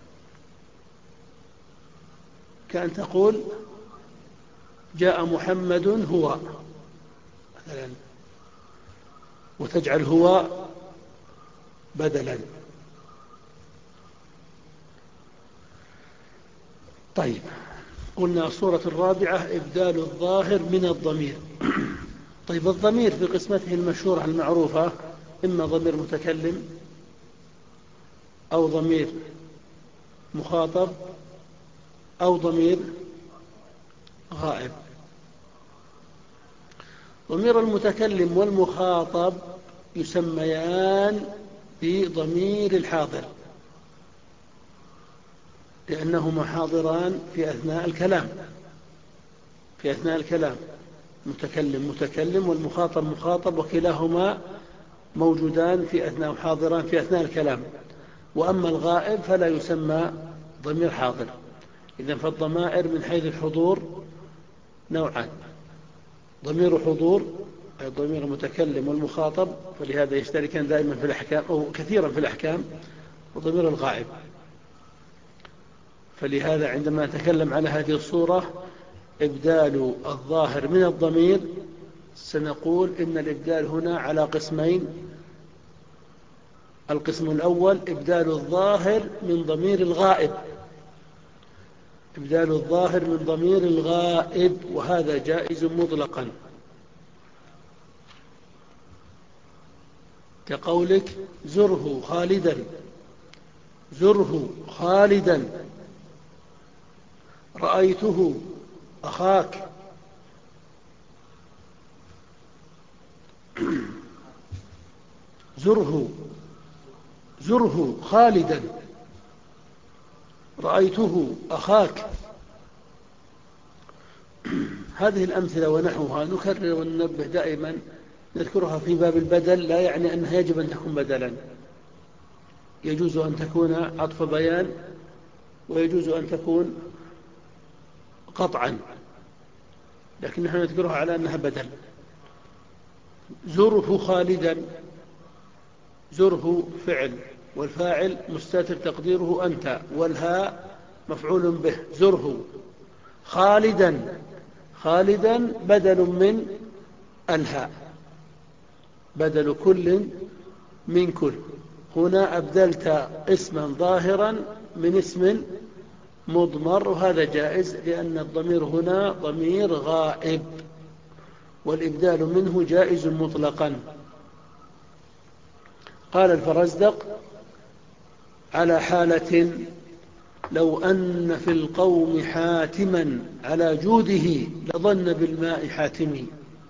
كأن تقول جاء محمد هو مثلا، وتجعل هو بدلا. طيب، قلنا الصورة الرابعة إبدال الظاهر من الضمير. طيب الضمير في قسمته المشهورة المعروفة إما ضمير متكلم أو ضمير مخاطب أو ضمير غائب. ضمير المتكلم والمخاطب يسميان بضمير الحاضر لأنهما حاضران في أثناء الكلام في أثناء الكلام متكلم متكلم والمخاطب مخاطب، وكلاهما موجودان في أثناء حاضران في أثناء الكلام. وأما الغائب فلا يسمى ضمير حاضر. إذن فالضمائر من حيث الحضور نوعان: ضمير حضور أي ضمير المتكلم والمخاطب، فلهذا يشتركان دائما في الأحكام أو كثيرا في الأحكام، وضمير الغائب. فلهذا عندما نتكلم على هذه الصورة إبدال الظاهر من الضمير سنقول إن الإبدال هنا على قسمين: القسم الأول إبدال الظاهر من ضمير الغائب إبدال الظاهر من ضمير الغائب وهذا جائز مطلقا، كقولك زره خالدا زره خالدا، رأيته أخاك. زره زره خالدا، رأيته أخاك. هذه الأمثلة ونحوها نكرر وننبه دائما، نذكرها في باب البدل، لا يعني أنها يجب أن تكون بدلا، يجوز أن تكون عطف بيان ويجوز أن تكون قطعا، لكن نحن نذكرها على أنها بدل. زره خالدا، زره فعل والفاعل مستتر تقديره أنت، والهاء مفعول به. زره خالدا، خالدا بدل من الهاء، بدل كل من كل. هنا أبدلت اسما ظاهرا من اسم مضمر، وهذا جائز لأن الضمير هنا ضمير غائب، والإبدال منه جائز مطلقا. قال الفرزدق: على حالة لو أن في القوم حاتما على جوده لظن بالماء حاتمي.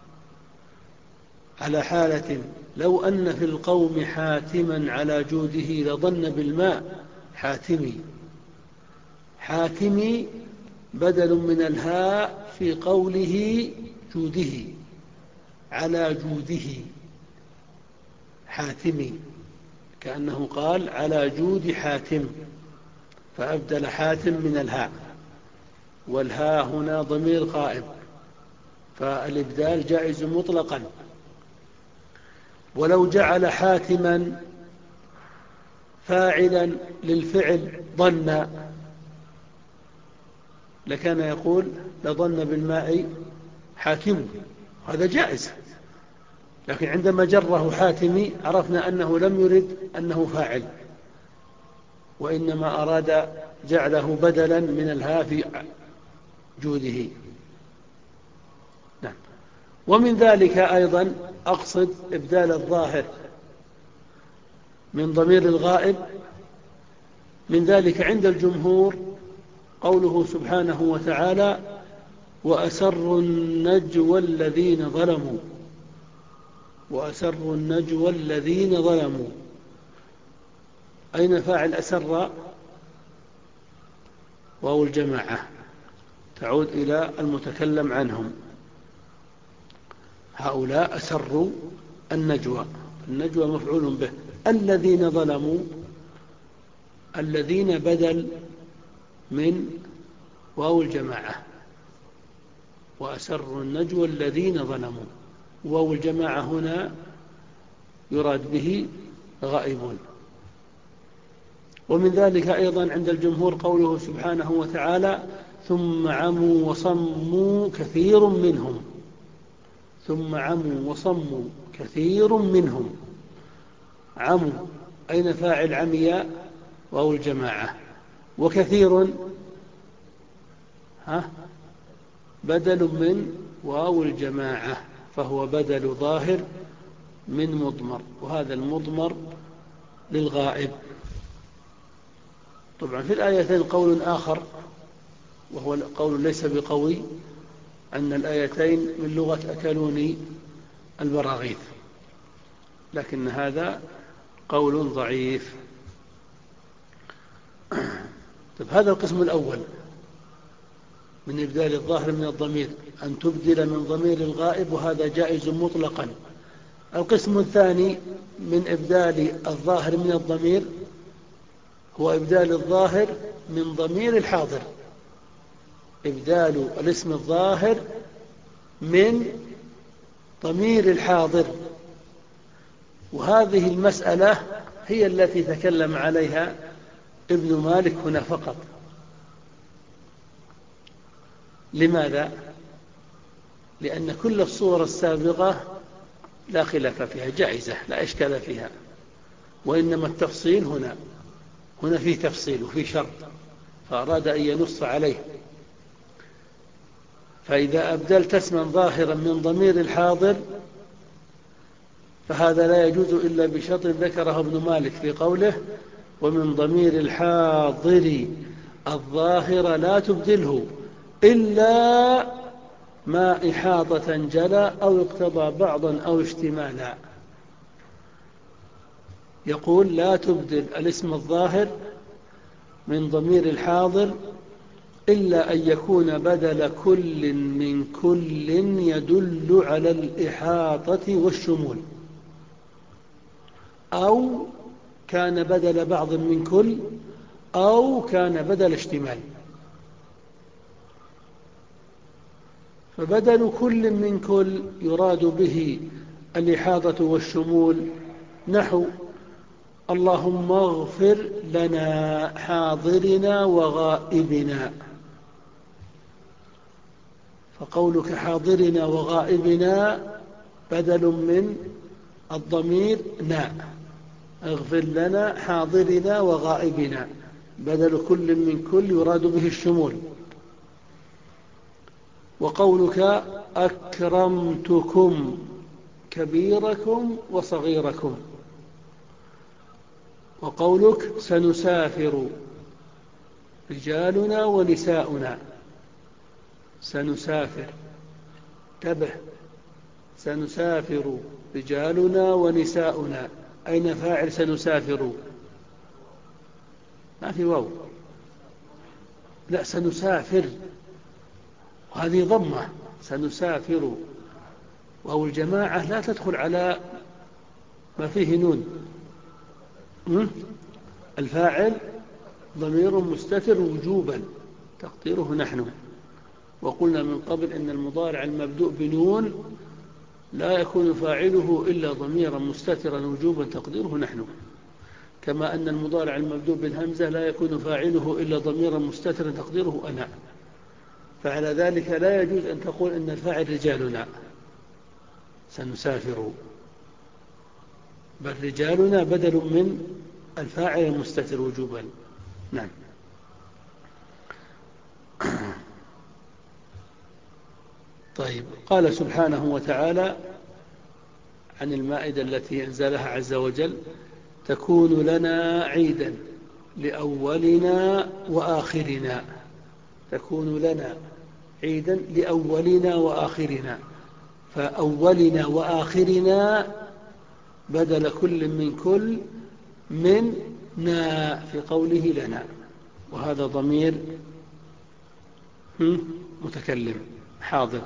على حالة لو أن في القوم حاتما على جوده لظن بالماء حاتمي. حاتمي بدل من الهاء في قوله جوده، على جوده حاتمي، كأنه قال على جود حاتم، فأبدل حاتم من الهاء، والهاء هنا ضمير غائب، فالإبدال جائز مطلقا. ولو جعل حاتما فاعلا للفعل ظن لكان يقول لظن بالماء حاتم، هذا جائز، لكن عندما جره حاتمي عرفنا أنه لم يرد أنه فاعل، وإنما أراد جعله بدلا من الهاء في جوده. نعم. ومن ذلك أيضا أقصد إبدال الظاهر من ضمير الغائب، من ذلك عند الجمهور قوله سبحانه وتعالى: وأسروا النجوى الذين ظلموا. وأسروا النجوى الذين ظلموا، أين فاعل أسر؟ واو الجماعة تعود إلى المتكلم عنهم، هؤلاء أسروا النجوى، النجوى مفعول به. الذين ظلموا، الذين بدل من واو الجماعة، وأسروا النجوى الذين ظلموا، واو الجماعة هنا يراد به غائبون. ومن ذلك أيضا عند الجمهور قوله سبحانه وتعالى: ثم عموا وصموا كثير منهم. ثم عموا وصموا كثير منهم. عموا أين فاعل عمي؟ واو الجماعة. وكثير ها بدل من واو الجماعة، فهو بدل ظاهر من مضمر، وهذا المضمر للغائب. طبعا في الآيتين قول آخر، وهو قول ليس بقوي، أن الآيتين من لغة أكلوني البراغيث، لكن هذا قول ضعيف. طيب هذا القسم الأول من إبدال الظاهر من الضمير، أن تبدل من ضمير الغائب، وهذا جائز مطلقا. القسم الثاني من إبدال الظاهر من الضمير هو إبدال الظاهر من ضمير الحاضر، إبدال الاسم الظاهر من ضمير الحاضر، وهذه المسألة هي التي تكلم عليها ابن مالك هنا فقط. لماذا؟ لأن كل الصور السابقة لا خلاف فيها، جائزة لا إشكال فيها، وإنما التفصيل هنا هنا فيه تفصيل وفيه شرط، فأراد أن ينص عليه. فإذا أبدلت اسما ظاهرا من ضمير الحاضر فهذا لا يجوز إلا بشرط ذكره ابن مالك في قوله: ومن ضمير الحاضر الظاهر لا تبدله إلا ما إحاطة جلى أو اقتضى بعضا أو اشتمالا. يقول: لا تبدل الاسم الظاهر من ضمير الحاضر إلا أن يكون بدل كل من كل يدل على الإحاطة والشمول، أو كان بدل بعض من كل، أو كان بدل اشتمال. فبدل كل من كل يراد به الإحاطة والشمول، نحو: اللهم اغفر لنا حاضرنا وغائبنا. فقولك حاضرنا وغائبنا بدل من الضمير نا، اغفر لنا حاضرنا وغائبنا، بدل كل من كل يراد به الشمول. وقولك أكرمتكم كبيركم وصغيركم. وقولك سنسافر رجالنا ونساؤنا، سنسافر، انتبه، سنسافر رجالنا ونساؤنا، أين فاعل سنسافر؟ ما في واو، لا، سنسافر، وهذه ضمة، سنسافر، واو الجماعة لا تدخل على ما فيه نون. الفاعل ضمير مستتر وجوبا تقديره نحن. وقلنا من قبل إن المضارع المبدوء بنون لا يكون فاعله إلا ضميرا مستترا وجوبا تقديره نحن، كما أن المضارع المبدوء بالهمزة لا يكون فاعله إلا ضميرا مستترا تقديره أنا. فعلى ذلك لا يجوز أن تقول إن الفاعل رجالنا سنسافر، بل رجالنا بدل من الفاعل المستتر وجوبا. نعم. طيب، قال سبحانه وتعالى عن المائدة التي أنزلها عز وجل: تكون لنا عيدا لأولنا وآخرنا. تكون لنا عيدا لأولنا وآخرنا، فأولنا وآخرنا بدل كل من كل من نا في قوله لنا، وهذا ضمير متكلم حاضر.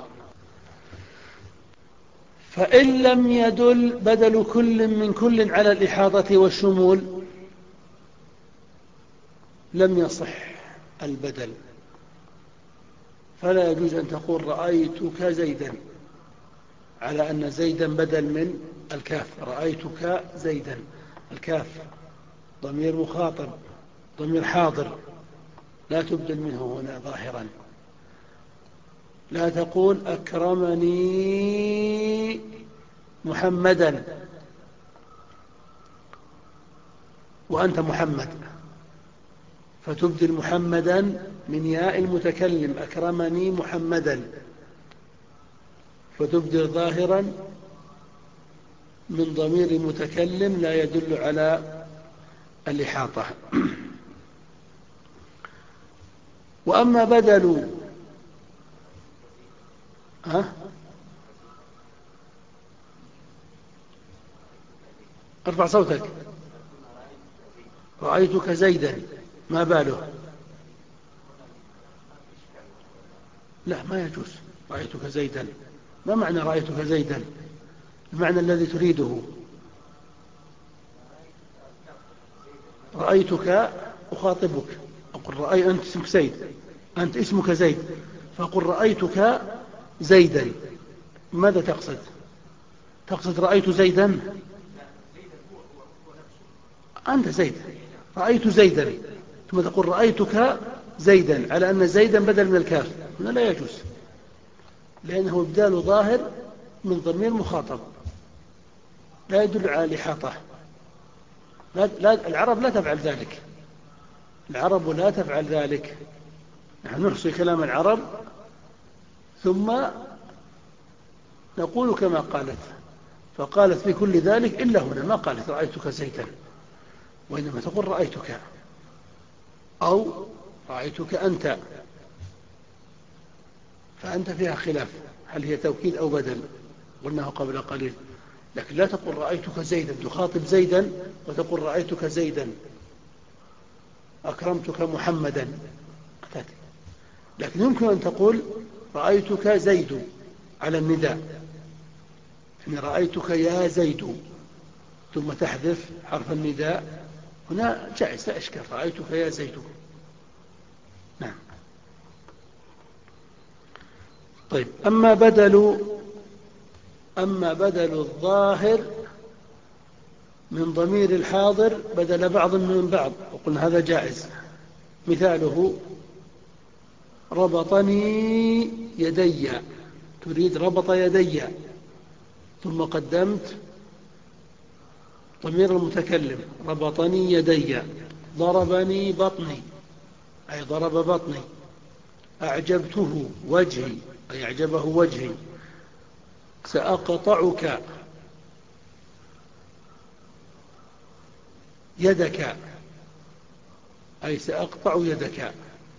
فإن لم يدل بدل كل من كل على الإحاطة والشمول لم يصح البدل، فلا يجوز أن تقول رأيتك زيدا على أن زيدا بدل من الكاف. رأيتك زيدا، الكاف ضمير مخاطب، ضمير حاضر، لا تبدل منه هنا ظاهرا. لا تقول أكرمني محمدا وأنت محمد، فتبدل محمدا من ياء المتكلم أكرمني محمدا، فتبدل ظاهرا من ضمير المتكلم لا يدل على الإحاطة. وأما بدل ها ارفع صوتك. رأيتك زيدا، ما باله؟ لا، ما يجوز. رأيتك زيدا، ما معنى رأيتك زيدا؟ المعنى الذي تريده. رأيتك أخاطبك، أقول رأي أنت اسمك زيد، أنت اسمك زيد، فأقول رأيتك زيدا. ماذا تقصد؟ تقصد رأيت زيدا؟ أنت زيد، رأيت زيدا، ثم تقول رأيتك زيدا على أن زيدا بدل من الكاف. هنا لا يجوز، لأنه إبدال ظاهر من ضمير مخاطب لا يدل على الإحاطة. لا لا العرب لا تفعل ذلك، العرب لا تفعل ذلك. نحن نحصي كلام العرب ثم نقول كما قالت، فقالت في كل ذلك إلا هنا ما قالت رأيتك زيدا، وإنما تقول رأيتك أو رأيتك أنت، فأنت فيها خلاف هل هي توكيد أو بدل، قلناه قبل قليل. لكن لا تقول رأيتك زيدا، تخاطب زيدا وتقول رأيتك زيدا، أكرمتك محمدا، لكن يمكن أن تقول رأيتك زيد على النداء، يعني رأيتك يا زيد، ثم تحذف حرف النداء، هنا جائز لا إشكال، رأيتك يا زيد. نعم. طيب، أما بدل أما بدل الظاهر من ضمير الحاضر بدل بعض من بعض، وقلنا هذا جائز. مثاله ربطني يدي، تريد ربط يدي، ثم قدمت ضمير المتكلم ربطني يدي. ضربني بطني، أي ضرب بطني. أعجبته وجهي، أي أعجبه وجهي. سأقطعك يدك، أي سأقطع يدك.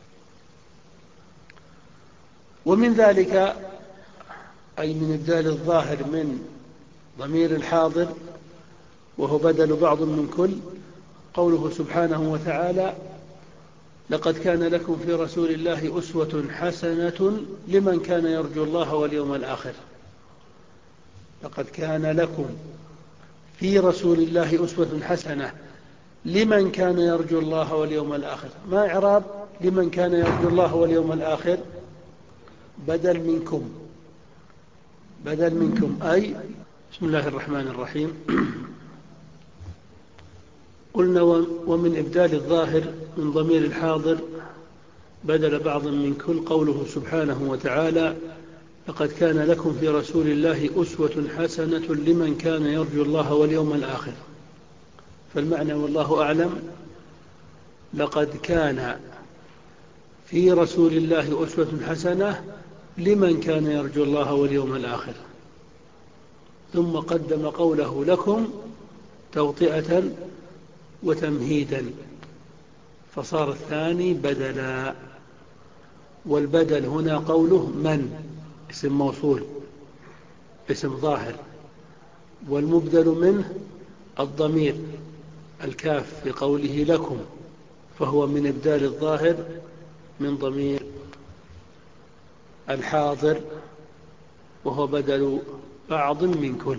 ومن ذلك أي من إبدال الظاهر من ضمير الحاضر وهو بدل بعض من كل، قوله سبحانه وتعالى لقد كان لكم في رسول الله أسوة حسنة لمن كان يرجو الله واليوم الآخر. لقد كان لكم في رسول الله أسوة حسنة لمن كان يرجو الله واليوم الآخر. ما إعراب لمن كان يرجو الله واليوم الآخر؟ بدل منكم، بدل منكم أي. بسم الله الرحمن الرحيم. قلنا ومن إبدال الظاهر من ضمير الحاضر بدل بعض من كل، قوله سبحانه وتعالى لقد كان لكم في رسول الله أسوة حسنة لمن كان يرجو الله واليوم الآخر. فالمعنى والله أعلم لقد كان في رسول الله أسوة حسنة لمن كان يرجو الله واليوم الآخر، ثم قدم قوله لكم توطئة وتمهيدا، فصار الثاني بدلا. والبدل هنا قوله من، اسم موصول اسم ظاهر، والمبدل منه الضمير الكاف في قوله لكم، فهو من إبدال الظاهر من ضمير الحاضر وهو بدل بعض من كل.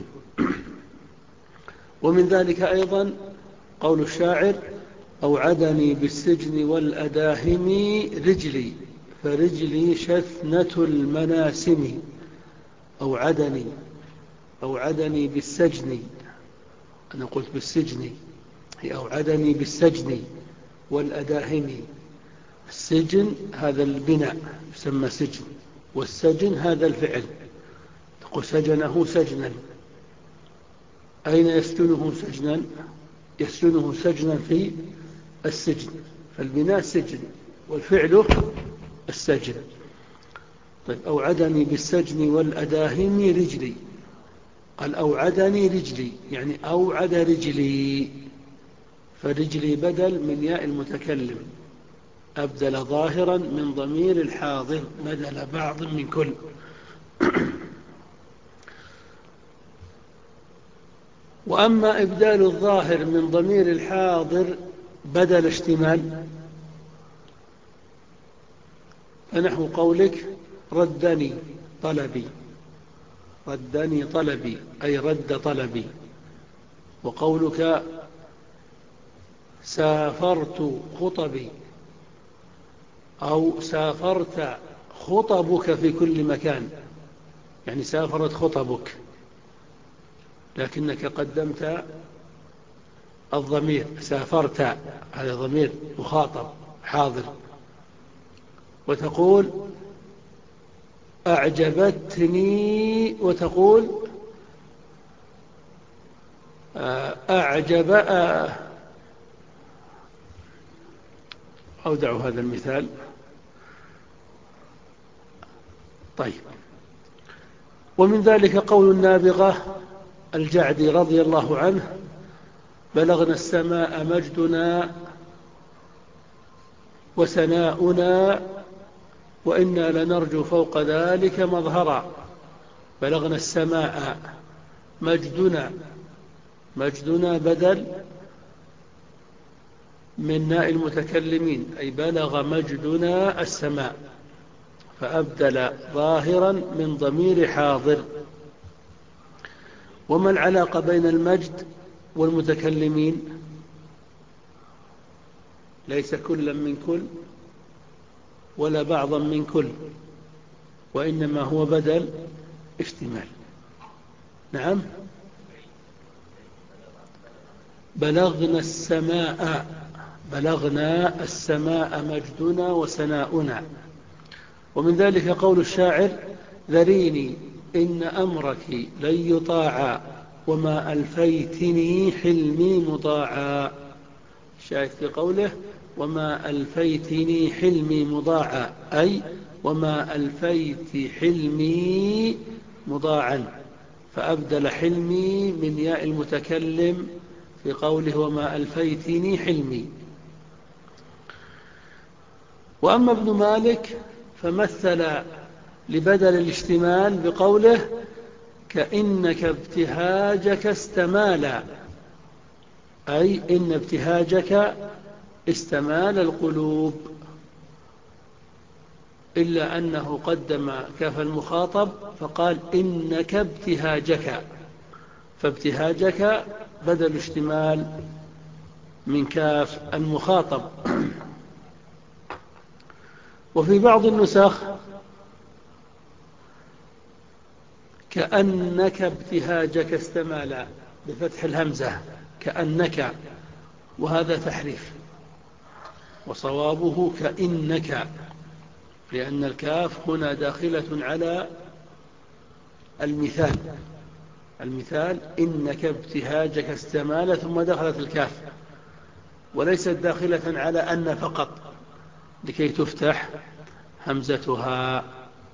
ومن ذلك أيضا قول الشاعر أوعدني بالسجن والأداهم رجلي فرجلي شثنة المناسم. أوعدني أوعدني بالسجن، أنا قلت بالسجن، هي أوعدني بالسجن والأداهم. السجن هذا البناء يسمى سجن، والسجن هذا الفعل، تقول سجنه سجنا. أين يسجنه سجنا؟ يسجنه سجنا في السجن، فالبناء سجن والفعل السجن. طيب أوعدني بالسجن والأداهم رجلي، قال أوعدني رجلي يعني أوعد رجلي، فرجلي بدل من ياء المتكلم، أبدل ظاهرا من ضمير الحاضر بدل بعض من كل. وأما إبدال الظاهر من ضمير الحاضر بدل اشتمال فنحو قولك ردني طلبي، ردني طلبي أي رد طلبي. وقولك سافرت خطبي أو سافرت خطبك في كل مكان، يعني سافرت خطبك لكنك قدمت الضمير سافرت، هذا ضمير مخاطب حاضر. وتقول أعجبتني، وتقول أعجب، أودع هذا المثال. طيب، ومن ذلك قول النابغة الجعدي رضي الله عنه بلغنا السماء مجدنا وسناؤنا وإنا لنرجو فوق ذلك مظهرا. بلغنا السماء مجدنا، مجدنا بدل من ناء المتكلمين أي بلغ مجدنا السماء، فأبدل ظاهرا من ضمير حاضر. وما العلاقة بين المجد والمتكلمين؟ ليس كلا من كل ولا بعضا من كل، وإنما هو بدل اشتمال. نعم، بلغنا السماء، بلغنا السماء مجدنا وسناؤنا. ومن ذلك قول الشاعر ذريني إن أمرك لن يطاعا وما ألفيتني حلمي مضاعا. الشاهد في قوله وما ألفيتني حلمي مضاعا أي وما ألفيت حلمي مضاعا، فأبدل حلمي من ياء المتكلم في قوله وما ألفيتني حلمي. وأما ابن مالك فمثل لبدل الاشتمال بقوله كأنك ابتهاجك استمالا، أي إن ابتهاجك استمال القلوب، إلا أنه قدم كاف المخاطب فقال إنك ابتهاجك، فابتهاجك بدل اشتمال من كاف المخاطب. وفي بعض النسخ كأنك ابتهاجك استمالا بفتح الهمزة كأنك، وهذا تحريف، وصوابه كإنك، لأن الكاف هنا داخلة على المثال. المثال إنك ابتهاجك استمال ثم دخلت الكاف، وليست داخلة على أن فقط لكي تفتح همزتها.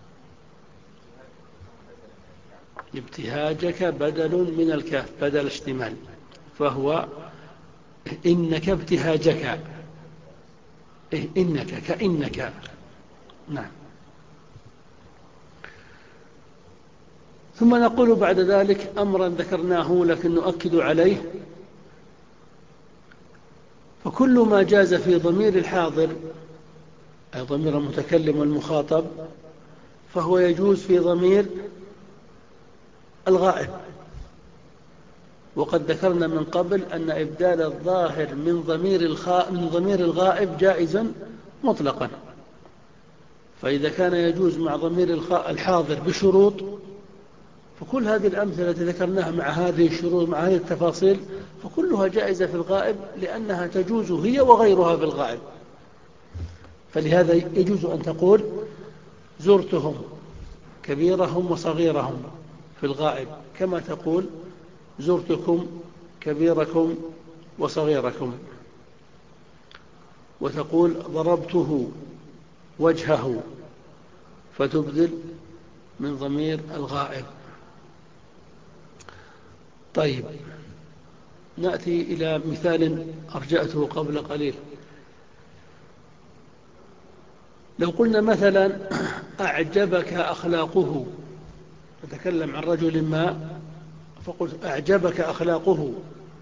ابتهاجك بدل من الكاف بدل اشتمال، فهو إنك ابتهاجك، إنك كإنك. نعم. ثم نقول بعد ذلك أمرا ذكرناه لكن نؤكد عليه، فكل ما جاز في ضمير الحاضر أي ضمير المتكلم والمخاطب فهو يجوز في ضمير الغائب. وقد ذكرنا من قبل أن إبدال الظاهر من ضمير الخاء من ضمير الغائب جائز مطلقا، فإذا كان يجوز مع ضمير الحاضر بشروط، فكل هذه الأمثلة التي ذكرناها مع هذه الشروط مع هذه التفاصيل فكلها جائزة في الغائب، لأنها تجوز هي وغيرها في الغائب. فلهذا يجوز أن تقول زرتهم كبيرهم وصغيرهم في الغائب، كما تقول زرتكم كبيركم وصغيركم. وتقول ضربته وجهه، فتبدل من ضمير الغائب. طيب، نأتي إلى مثال أرجأته قبل قليل. لو قلنا مثلا أعجبك أخلاقه، نتكلم عن رجل ما فقلت أعجبك أخلاقه،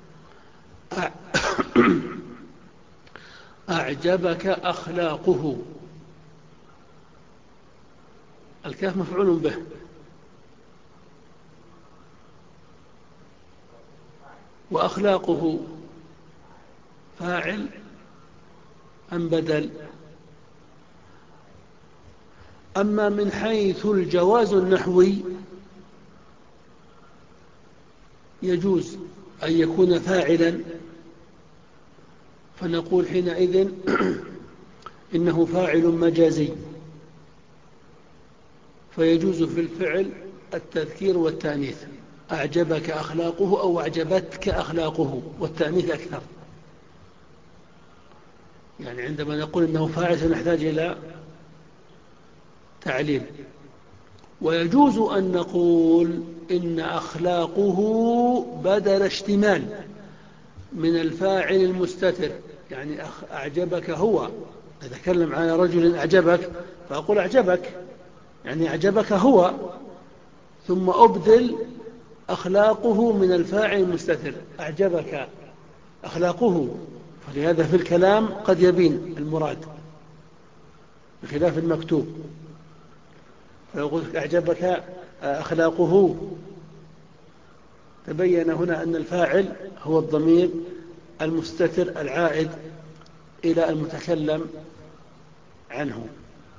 أعجبك أخلاقه، الكاف مفعول به، وأخلاقه فاعل أم بدل؟ أما من حيث الجواز النحوي يجوز أن يكون فاعلا، فنقول حينئذ إنه فاعل مجازي، فيجوز في الفعل التذكير والتأنيث، أعجبك أخلاقه أو أعجبتك أخلاقه، والتأنيث أكثر. يعني عندما نقول إنه فاعل سنحتاج إلى تعليل. ويجوز أن نقول إن أخلاقه بدل اشتمال من الفاعل المستتر، يعني أعجبك هو، أتكلم على رجل أعجبك فأقول أعجبك، يعني أعجبك هو، ثم أبدل أخلاقه من الفاعل المستتر، أعجبك أخلاقه، فلهذا في الكلام قد يبين المراد بخلاف المكتوب. فلو قلت أعجبك أخلاقه تبين هنا أن الفاعل هو الضمير المستتر العائد إلى المتكلم عنه.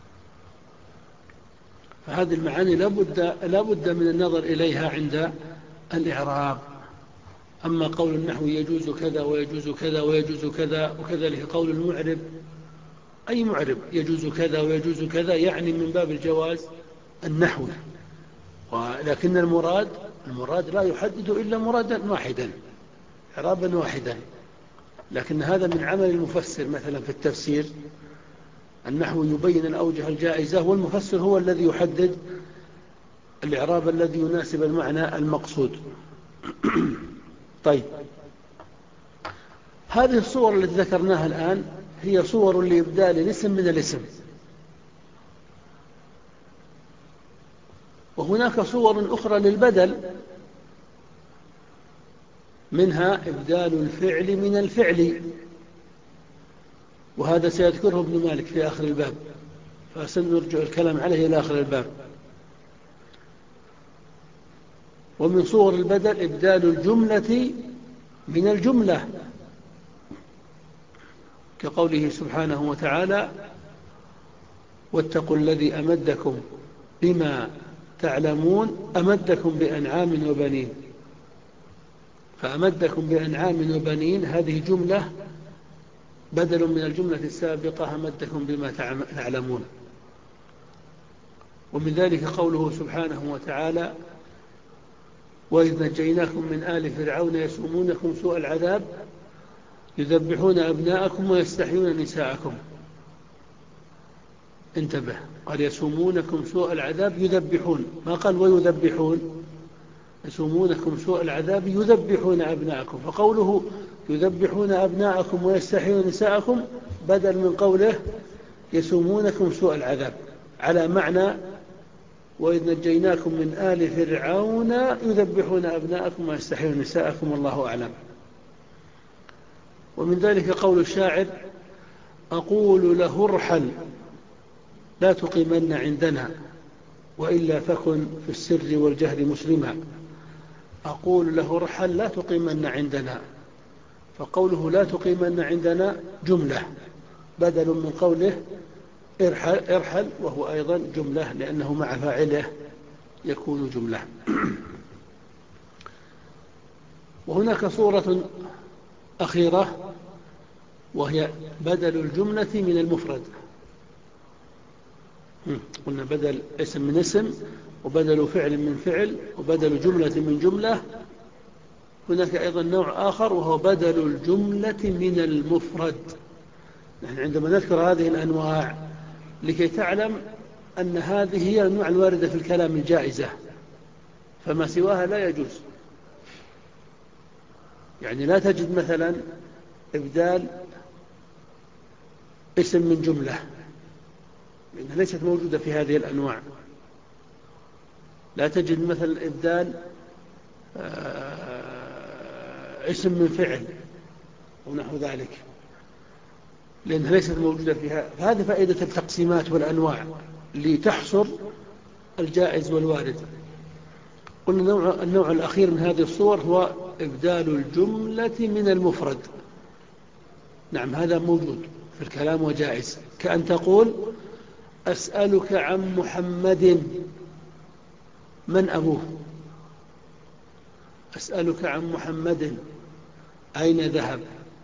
فهذه المعاني لابد, لابد من النظر إليها عند الإعراب. أما قول النحو يجوز كذا ويجوز كذا ويجوز كذا، وكذلك قول المعرب، أي معرب يجوز كذا ويجوز كذا، يعني من باب الجواز النحوي، ولكن المراد المراد لا يحدد إلا مرادا واحدا، إعرابا واحدا. لكن هذا من عمل المفسر مثلا في التفسير، النحو يبين الأوجه الجائزة، والمفسر هو الذي يحدد الإعراب الذي يناسب المعنى المقصود. طيب، هذه الصور التي ذكرناها الآن هي صور لإبدال الاسم من الاسم، وهناك صور أخرى للبدل، منها إبدال الفعل من الفعل، وهذا سيذكره ابن مالك في آخر الباب، فسنرجع الكلام عليه إلى آخر الباب. ومن صور البدل إبدال الجملة من الجملة، كقوله سبحانه وتعالى واتقوا الذي أمدكم بما تعلمون أمدكم بأنعام وبنين، فأمدكم بأنعام وبنين هذه جملة بدل من الجملة السابقة أمدكم بما تعلمون. ومن ذلك قوله سبحانه وتعالى وإذ نجيناكم من آل فرعون يسومونكم سوء العذاب يذبحون أبناءكم ويستحيون نساءكم. انتبه، قال يسومونكم سوء العذاب يذبحون، ما قال ويذبحون، يسومونكم سوء العذاب يذبحون أبناءكم، فقوله يذبحون أبناءكم ويستحيون نساءكم بدل من قوله يسومونكم سوء العذاب، على معنى وإذ نجيناكم من آل فرعون يذبحون أبناءكم ويستحيون نساءكم والله أعلم. ومن ذلك قول الشاعر أقول له ارحل لا تقيمن عندنا وإلا فكن في السر والجهر مسلما. أقول له ارحل لا تقيمن عندنا، فقوله لا تقيمن عندنا جملة بدل من قوله ارحل, ارحل وهو أيضا جملة لأنه مع فاعله يكون جملة. وهناك صورة أخيرة وهي بدل الجملة من المفرد، قلنا بدل اسم من اسم، وبدل فعل من فعل، وبدل جملة من جملة. هناك أيضا نوع آخر وهو بدل الجملة من المفرد، نحن عندما نذكر هذه الأنواع لكي تعلم أن هذه هي الأنواع الواردة في الكلام الجائزة، فما سواها لا يجوز. يعني لا تجد مثلا إبدال اسم من جملة، لأنها ليست موجودة في هذه الأنواع. لا تجد مثلا إبدال اسم من فعل ونحو ذلك، لأنها ليست موجودة فيها. فهذه فائدة التقسيمات والأنواع لتحصر الجائز والوارد. قلنا النوع, النوع الأخير من هذه الصور هو إبدال الجملة من المفرد. نعم، هذا موجود في الكلام وجائز، كأن تقول أسألك عن محمد من أبوه. أسألك عن محمد أين ذهب.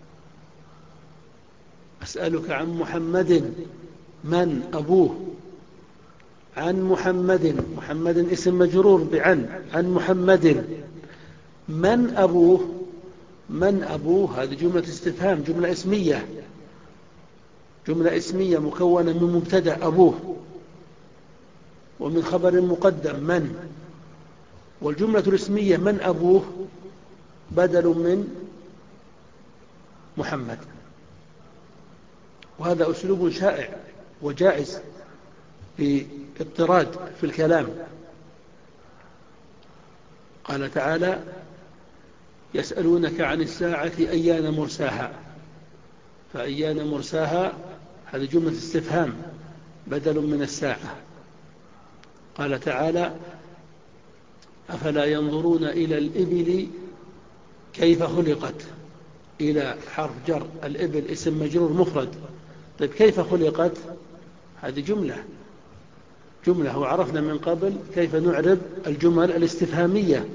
أسألك عن محمد من أبوه. عن محمد، محمد اسم مجرور بعن، عن محمد من أبوه. من أبوه هذه جملة استفهام، جملة اسمية، جملة اسمية مكونة من مبتدأ أبوه ومن خبر مقدم من، والجملة الاسمية من أبوه بدل من محمد. وهذا أسلوب شائع وجائز في اضطراد في الكلام. قال تعالى يسألونك عن الساعة أيان مرساها، فأيان مرساها هذه جملة استفهام بدل من الساعة. قال تعالى أفلا ينظرون إلى الإبل كيف خلقت. إلى حرف جر، الإبل اسم مجرور مفرد. طيب كيف خلقت؟ هذه جملة جملة وعرفنا من قبل كيف نعرب الجمل الاستفهامية.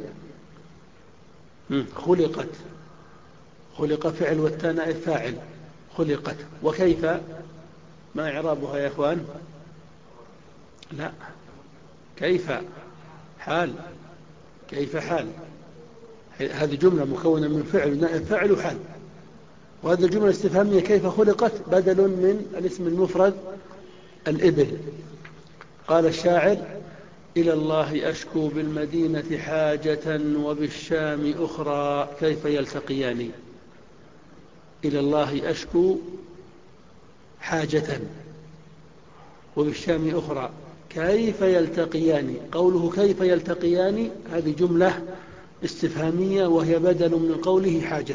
خلقت، خلق فعل والتاء فاعل، خلقت. وكيف ما إعرابها يا إخوان؟ لا، كيف حال، كيف حال. هذه جملة مكونة من فعل نائب فاعل وحال. وهذه الجملة الاستفهامية كيف خلقت بدل من الاسم المفرد الإبل. قال الشاعر إلى الله أشكو بالمدينة حاجة وبالشام أخرى كيف يلتقيان. إلى الله أشكو حاجة وبالشام أخرى كيف يلتقيان. قوله كيف يلتقيان هذه جملة استفهامية وهي بدل من قوله حاجة.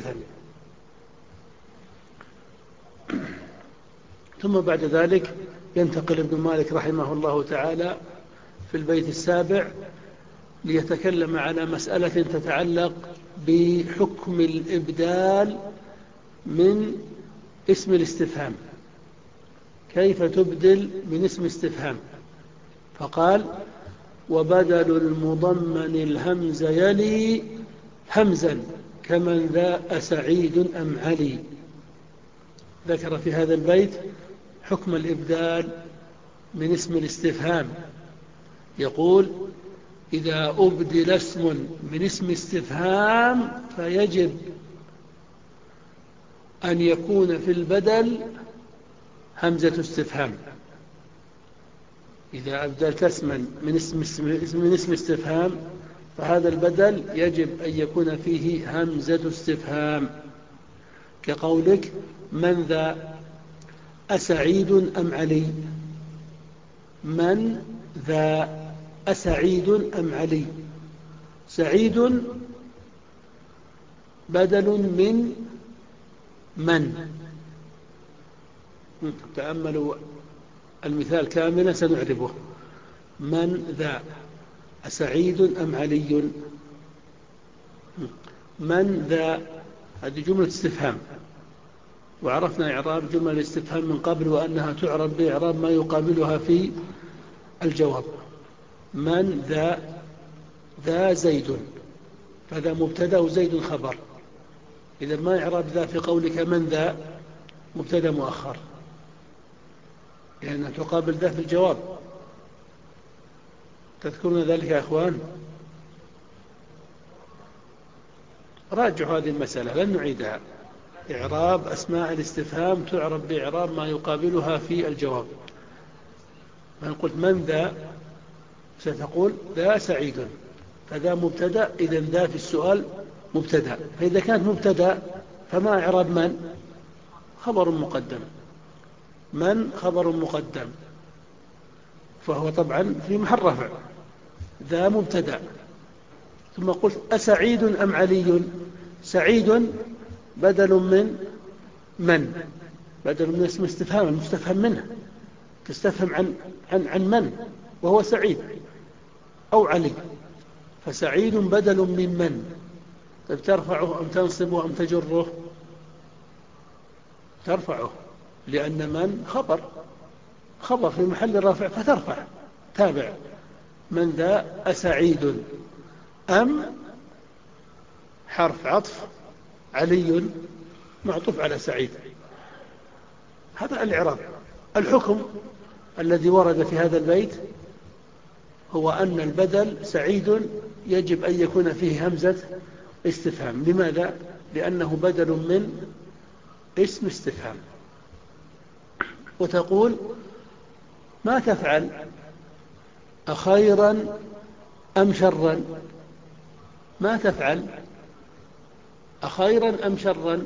ثم بعد ذلك ينتقل ابن مالك رحمه الله تعالى في البيت السابع ليتكلم على مسألة تتعلق بحكم الإبدال من اسم الاستفهام. كيف تبدل من اسم استفهام؟ فقال وبدل المضمن الهمز يلي همزا كمن ذا أسعيد أم علي. ذكر في هذا البيت حكم الإبدال من اسم الاستفهام. يقول إذا أبدل اسم من اسم استفهام فيجب أن يكون في البدل همزة استفهام. إذا أبدلت اسما من اسم, من اسم استفهام فهذا البدل يجب أن يكون فيه همزة استفهام، كقولك من ذا أسعيد أم علي. من ذا أسعيد أم علي. سعيد بدل من من. تأملوا المثال كاملا سنعربه. من ذا أسعيد أم علي. من ذا هذه جملة استفهام، وعرفنا إعراب جمل الاستفهام من قبل وأنها تعرب بإعراب ما يقابلها في الجواب. من ذا ذا زيد، فذا مبتدأ وزيد خبر. إذا ما إعراب ذا في قولك من ذا مبتدأ مؤخر، لأنها تقابل ذا في الجواب. تذكرون ذلك يا أخوان؟ راجعوا هذه المسألة لن نعيدها. إعراب أسماء الاستفهام تعرب بإعراب ما يقابلها في الجواب. من قلت من ذا ستقول ذا سعيد، فذا مبتدأ، إذا ذا في السؤال مبتدأ، فإذا كانت مبتدأ فما إعراب من؟ خبر مقدم. من خبر مقدم، فهو طبعا في محل رفع. ذا مبتدأ. ثم قلت أسعيد أم علي؟ سعيد بدل من من، بدل من اسم استفهام المستفهم منه، تستفهم عن, عن, عن من، وهو سعيد أو علي، فسعيد بدل من من. طيب ترفعه أم تنصبه أم تجره؟ ترفعه، لأن من خبر، خبر في محل رفع فترفع. تابع من ذا أسعيد أم حرف عطف علي معطوف على سعيد. هذا الإعراب. الحكم الذي ورد في هذا البيت هو أن البدل سعيد يجب أن يكون فيه همزة استفهام. لماذا؟ لأنه بدل من اسم استفهام. وتقول ما تفعل؟ أخيرا أم شرا؟ ما تفعل؟ أخيرا أم شرا؟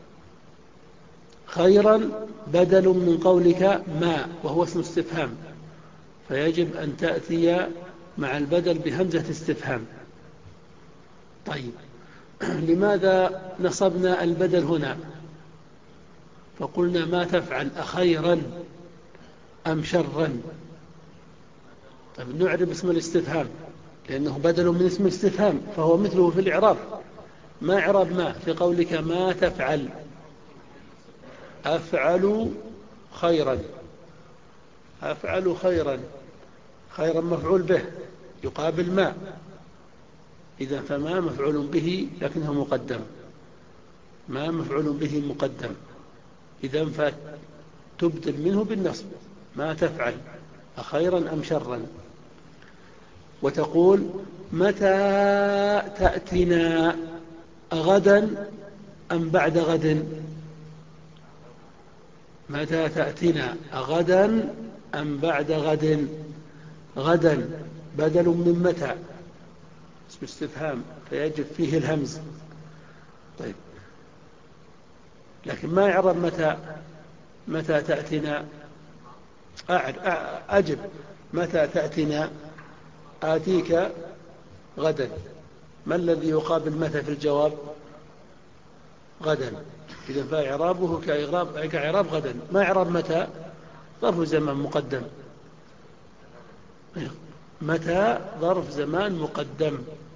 خيرا بدل من قولك ما، وهو اسم استفهام، فيجب أن تأتي مع البدل بهمزة استفهام. طيب لماذا نصبنا البدل هنا؟ فقلنا ما تفعل أخيرا أم شرا. طيب نعرب اسم الاستفهام لأنه بدل من اسم الاستفهام، فهو مثله في الإعراب. ما إعراب ما في قولك ما تفعل؟ أفعل خيرا. أفعل خيرا، خيرا مفعول به يقابل ما، إذا فما مفعول به لكنه مقدم، ما مفعول به مقدم، إذا فتبدل منه بالنصب. ما تفعل أخيرا أم شرا. وتقول متى تأتنا؟ غدا أم بعد غد؟ متى تأتنا؟ غدا أم بعد غد؟ غدا بدل من متى، اسم استفهام، فيجب فيه الهمز. طيب لكن ما يعرب متى؟ متى تأتنا؟ أجب متى تأتنا؟ آتيك غدا. ما الذي يقابل متى في الجواب؟ غدا، إذا فإعرابه كإعراب, كإعراب غدا. ما إعراب متى؟ ظرف زمان مقدم. متى ظرف زمان مقدم،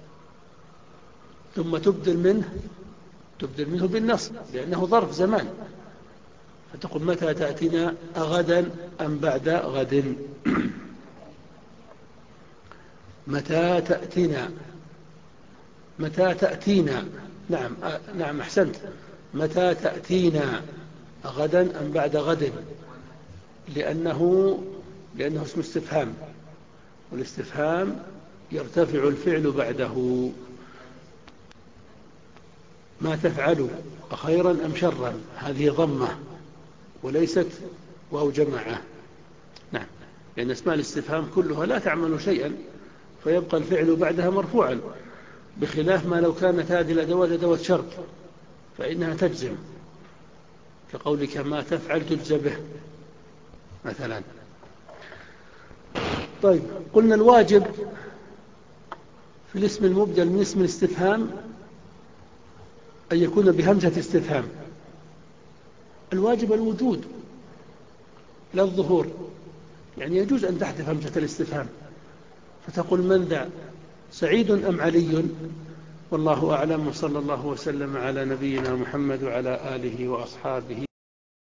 ثم تبدل منه تبدل منه بالنصب لأنه ظرف زمان، فتقول متى تأتينا؟ أغدا أم بعد غد؟ متى تأتينا؟ متى تأتينا؟ نعم نعم أحسنت. متى تأتينا؟ غدا أم بعد غد؟ لأنه لأنه اسم استفهام، والاستفهام يرتفع الفعل بعده. ما تفعل؟ أخيرا أم شرا؟ هذه ضمة وليست واو جماعة. نعم، لأن اسماء الاستفهام كلها لا تعمل شيئا، فيبقى الفعل بعدها مرفوعا، بخلاف ما لو كانت هذه الأدوات أدوات شرط فإنها تجزم، كقولك ما تفعل تجزى به مثلا. طيب قلنا الواجب في الاسم المبدل من اسم الاستفهام أن يكون بهمزة استفهام. الواجب الوجود لا الظهور، يعني يجوز أن تحذف همزة الاستفهام فتقول من ذا سعيد أم علي؟ والله أعلم، وصلى الله وسلم على نبينا محمد وعلى آله وأصحابه